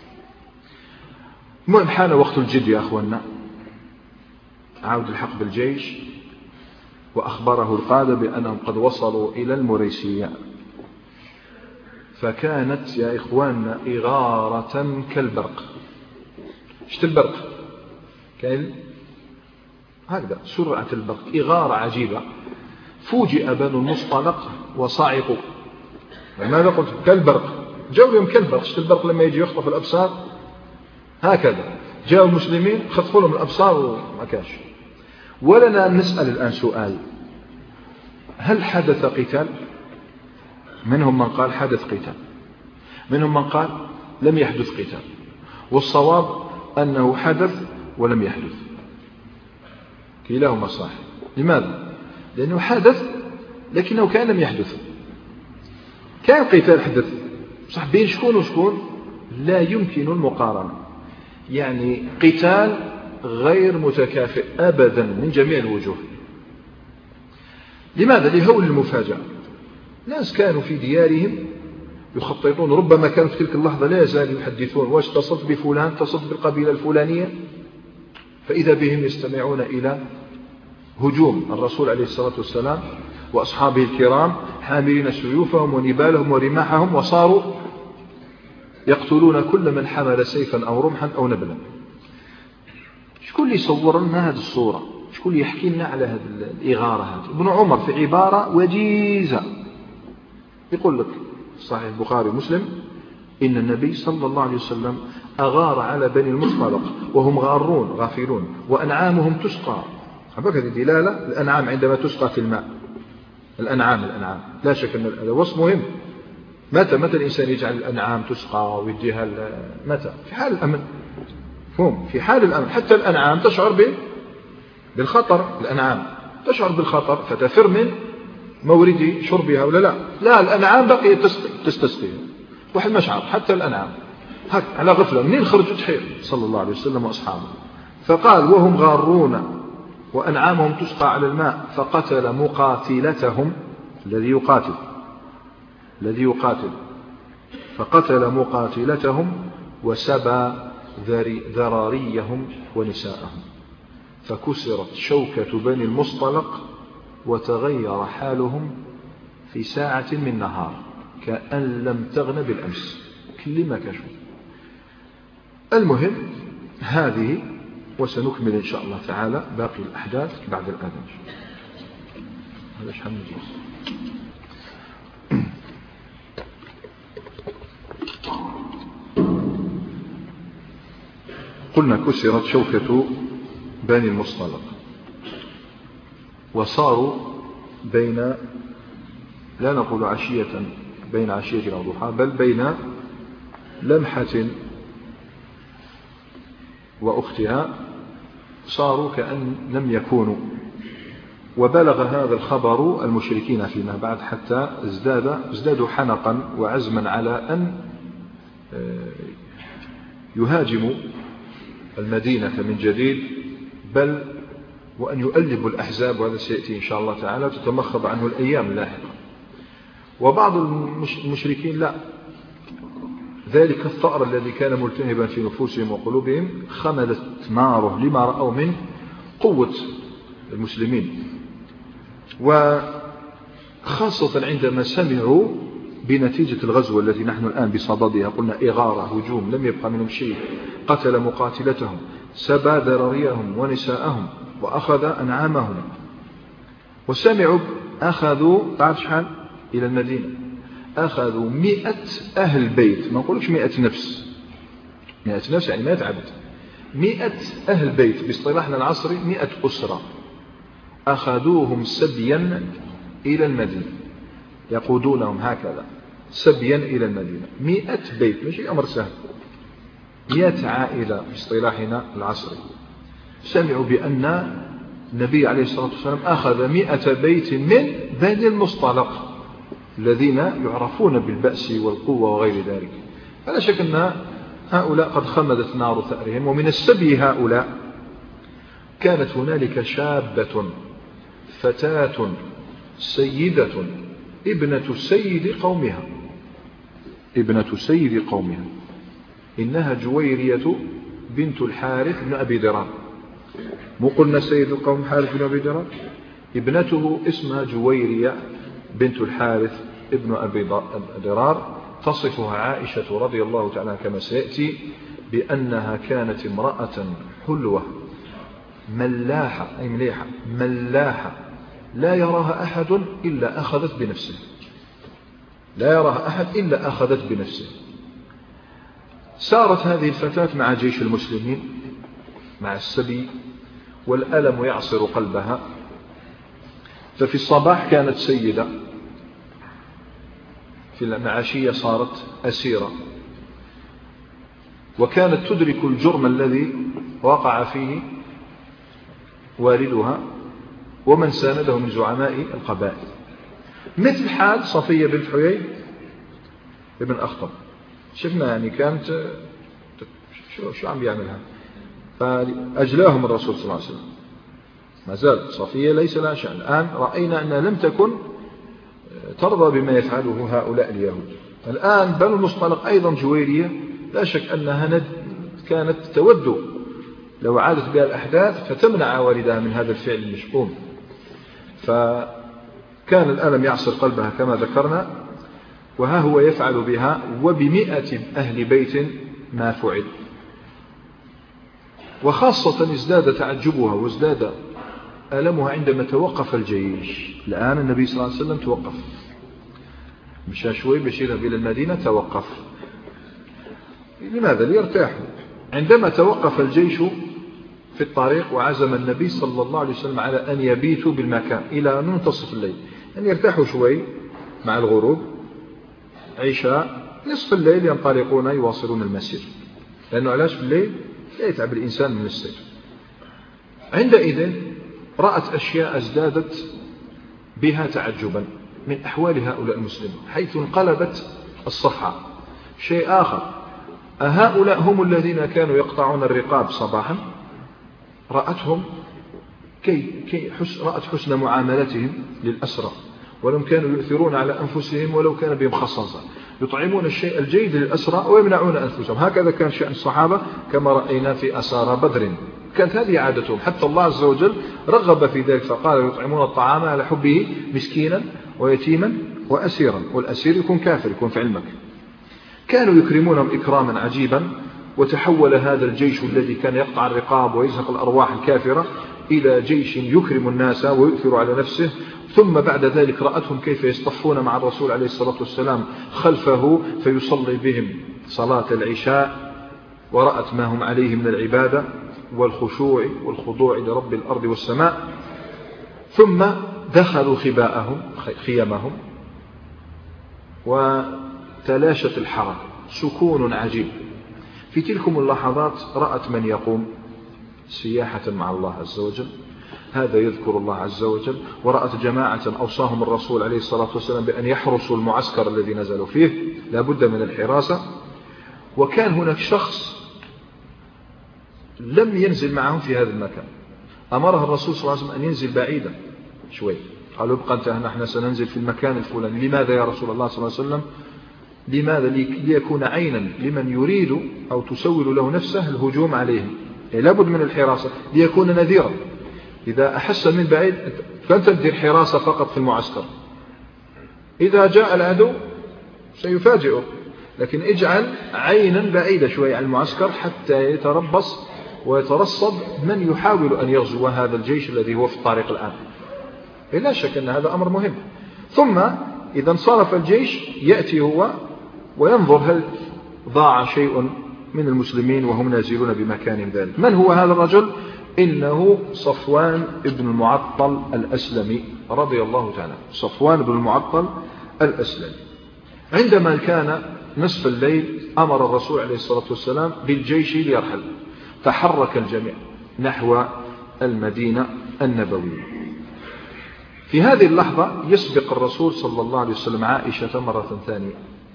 المهم حان وقت الجد يا أخوانا، عود الحق بالجيش وأخبره القادة بأنهم قد وصلوا إلى المريسية، فكانت يا إخواننا إغارة كالبرق. شت البرق كان هكذا سرعة البرق، إغارة عجيبة. فوجئ بنو المصطلق وصعقوا. لماذا قلت كالبرق؟ جاءوا اليوم كالبرق. شت البرق لما يجي يخطف الأبصار هكذا، جاءوا المسلمين خطفوا لهم الأبصار وما كانش. ولنا نسأل الآن سؤال: هل حدث قتال؟ منهم من قال حدث قتال، منهم من قال لم يحدث قتال، والصواب أنه حدث ولم يحدث، كلاهما صحيح. لماذا؟ لأنه حدث لكنه كان لم يحدث. كان قتال حدث صح بين شكون وشكون، لا يمكن المقارنة، يعني قتال غير متكافئ أبدا من جميع الوجوه. لماذا؟ لهول المفاجأة. ناس كانوا في ديارهم يخططون، ربما كانوا في تلك اللحظة لا يزالوا يحدثون: واش اتصلت بفلان، اتصلت بالقبيلة الفلانية، فإذا بهم يستمعون إلى هجوم الرسول عليه الصلاة والسلام وأصحابه الكرام حاملين سيوفهم ونبالهم ورماحهم، وصاروا يقتلون كل من حمل سيفا أو رمحا أو نبلا. شكون اللي يصور لنا هذه الصورة؟ شكون اللي يحكي لنا على هذه الإغارة هذه؟ ابن عمر في عبارة وجيزة يقول لك صحيح البخاري ومسلم: إن النبي صلى الله عليه وسلم أغار على بني المصطلق وهم غارون غافلون وأنعامهم تسقى. هذه دلالة الأنعام عندما تسقى في الماء، الأنعام لا شك أن هذا وصف مهم. متى الإنسان يجعل الأنعام تسقى ويديها متى؟ في حال الأمن، فهم في حال الأمن. حتى الأنعام تشعر بالخطر، الأنعام تشعر بالخطر فتفر من مورد شربها ولا لا الأنعام بقيت تستسقي واحد مشعر. حتى الأنعام هك على غفلة منين خرجوا تحير صلى الله عليه وسلم وأصحابه. فقال: وهم غارون وأنعامهم تسقى على الماء، فقتل مقاتلتهم، الذي يقاتل فقتل مقاتلتهم وسبى ذراريهم ونساءهم، فكسرت شوكة بني المصطلق وتغير حالهم في ساعة من نهار. كأن لم تغن بالأمس، كل ما كشف. المهم هذه، وسنكمل إن شاء الله تعالى باقي الأحداث بعد الأذان. هذا شحال من جزء. قلنا كسرت شوكة بني المصطلق وصاروا بين، لا نقول عشية، بين عشية وضحى، بل بين لمحة وأختها، صاروا كأن لم يكونوا. وبلغ هذا الخبر المشركين فيما بعد حتى ازدادوا حنقا وعزما على أن يهاجموا المدينة من جديد، بل وأن يؤلبوا الأحزاب، وهذا سيأتي إن شاء الله تعالى تتمخض عنه الأيام اللاحقة. وبعض المشركين لا، ذلك الثأر الذي كان ملتهبا في نفوسهم وقلوبهم خملت ناره لما رأوا من قوة المسلمين، وخاصة عندما سمعوا بنتيجة الغزوة التي نحن الآن بصددها. قلنا إغارة، هجوم، لم يبقى منهم شيء، قتل مقاتلتهم، سبى ذراريهم ونساءهم، وأخذ أنعامهم. وسمعوا أخذوا، تعرف شحال إلى المدينة؟ أخذوا 100 أهل بيت، ما نقولكش 100 نفس، 100 نفس يعني 100 عبد، 100 أهل بيت باصطلاحنا العصري 100 أسرة، أخذوهم سبيا إلى المدينة، يقودونهم هكذا سبيا إلى المدينة. 100 بيت ماشي أمر سهل، 100 عائلة باصطلاحنا العصري. سمعوا بأن النبي عليه الصلاة والسلام أخذ 100 بيت من بني المصطلق الذين يعرفون بالبأس والقوة وغير ذلك. فلا شك أن هؤلاء قد خمدت نار ثأرهم. ومن السبي هؤلاء كانت هنالك شابة فتاة سيدة ابنة سيد قومها، ابنة سيد قومها، إنها جويرية بنت الحارث بن أبي ضرار. مو قلنا سيد القوم حارث بن أبي ضرار؟ ابنته اسمها جويرية بنت الحارث ابن أبي ضرار. تصفها عائشة رضي الله تعالى كما سيأتي بأنها كانت امرأة حلوة ملاحة، أي مليحة ملاحة، لا يراها أحد إلا أخذت بنفسه، لا يراها أحد إلا أخذت بنفسه. سارت هذه الفتاة مع جيش المسلمين مع السبي، والألم يعصر قلبها. ففي الصباح كانت سيدة، في العشية صارت أسيرة، وكانت تدرك الجرم الذي وقع فيه والدها ومن سانده من زعماء القبائل، مثل حال صفية بنت حيي ابن أخطب. شفنا يعني كانت شو عم بيعملها، فأجلاهم الرسول صلى الله عليه وسلم. ما زالت صفية ليس لها شأن. الآن رأينا أنها لم تكن ترضى بما يفعله هؤلاء اليهود. الآن بنو المصطلق أيضا جويرية لا شك أنها كانت تود لو عادت بها الأحداث فتمنع والدها من هذا الفعل المشؤوم. فكان الألم يعصر قلبها كما ذكرنا، وها هو يفعل بها وب100 أهل بيت ما فعل. وخاصة ازداد تعجبها وازداد ألمها عندما توقف الجيش. الآن النبي صلى الله عليه وسلم توقف، مشى شوي باش يذهب إلى المدينة، توقف. لماذا؟ ليرتاحوا. عندما توقف الجيش في الطريق وعزم النبي صلى الله عليه وسلم على أن يبيتوا بالمكان إلى منتصف الليل، أن يرتاحوا شوي مع الغروب، عشاء نصف الليل ينطلقون يواصلون المسير، لأنه علاش في الليل لا يتعب الإنسان من السير. عندئذ رأت أشياء ازدادت بها تعجبا من أحوال هؤلاء المسلمين، حيث انقلبت الصفحة. شيء آخر، أهؤلاء هم الذين كانوا يقطعون الرقاب صباحا؟ رأتهم رأت حسن معاملتهم للأسرى، ولم كانوا يؤثرون على أنفسهم ولو كان بهم خصاصة، يطعمون الشيء الجيد للأسرى ويمنعون أنفسهم. هكذا كان شأن الصحابة كما رأينا في أسارى بدر، كانت هذه عادتهم. حتى الله عز وجل رغب في ذلك فقال: يطعمون الطعام على حبه مسكينا ويتيما وأسيرا، والأسير يكون كافر، يكون في علمك. كانوا يكرمونهم إكراما عجيبا، وتحول هذا الجيش الذي كان يقطع الرقاب ويزهق الأرواح الكافرة إلى جيش يكرم الناس ويؤثر على نفسه. ثم بعد ذلك رأتهم كيف يصطفون مع الرسول عليه الصلاة والسلام خلفه فيصلي بهم صلاة العشاء، ورأت ما هم عليه من العبادة والخشوع والخضوع لرب الأرض والسماء. ثم دخلوا خيمهم وتلاشت الحركة، سكون عجيب. في تلكم اللحظات رأت من يقوم سياحة مع الله عز وجل، هذا يذكر الله عز وجل. ورأت جماعة أوصاهم الرسول عليه الصلاة والسلام بأن يحرسوا المعسكر الذي نزلوا فيه، لا بد من الحراسة. وكان هناك شخص لم ينزل معهم في هذا المكان، أمره الرسول صلى الله عليه وسلم أن ينزل بعيدا شوي. قالوا ابقى أنت، نحن سننزل في المكان الفلاني. لماذا يا رسول الله صلى الله عليه وسلم؟ لماذا؟ ليكون عينا لمن يريد أو تسول له نفسه الهجوم عليهم، لا بد من الحراسة، ليكون نذيرا. إذا أحس من بعيد فأنت تدير حراسة فقط في المعسكر، إذا جاء العدو سيفاجئه، لكن اجعل عينا بعيدة شوي عن المعسكر حتى يتربص ويترصد من يحاول أن يغزو هذا الجيش الذي هو في الطريق الآن. لا شك أن هذا أمر مهم. ثم إذا انصرف الجيش يأتي هو وينظر هل ضاع شيء من المسلمين وهم نازلون بمكان ذلك. من هو هذا الرجل؟ إنه صفوان بن المعطل الأسلمي رضي الله تعالى. صفوان بن المعطل الأسلمي عندما كان نصف الليل أمر الرسول عليه الصلاة والسلام بالجيش ليرحل، تحرك الجميع نحو المدينة النبوية. في هذه اللحظة يسبق الرسول صلى الله عليه وسلم عائشة مرة ثانية،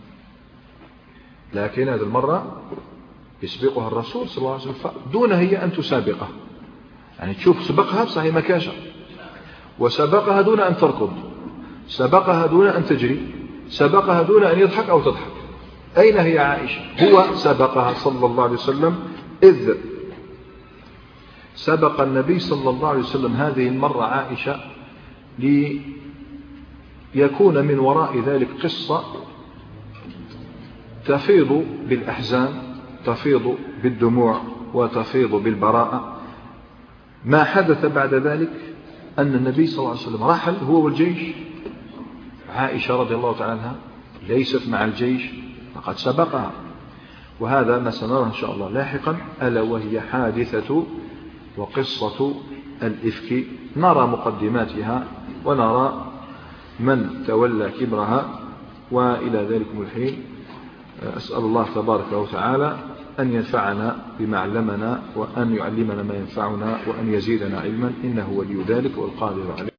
لكن هذه المرة يسبقها الرسول صلى الله عليه وسلم دون هي أن تسابقه. يعني تشوف سبقها بصحيح مكاشة، وسبقها دون أن تركض، سبقها دون أن تجري، سبقها دون أن يضحك أو تضحك. أين هي عائشة؟ هو سبقها صلى الله عليه وسلم، إذ سبق النبي صلى الله عليه وسلم هذه المرة عائشة ليكون من وراء ذلك قصة تفيض بالأحزان، تفيض بالدموع، وتفيض بالبراءة. ما حدث بعد ذلك أن النبي صلى الله عليه وسلم رحل هو والجيش، عائشة رضي الله تعالى عنها ليست مع الجيش فقد سبقها، وهذا ما سنرى إن شاء الله لاحقا، ألا وهي حادثة وقصة الإفك. نرى مقدماتها ونرى من تولى كبرها، وإلى ذلك الحين أسأل الله تبارك وتعالى أن ينفعنا بما علمنا، وأن يعلمنا ما ينفعنا، وأن يزيدنا علما، إنه ولي ذلك والقادر عليه.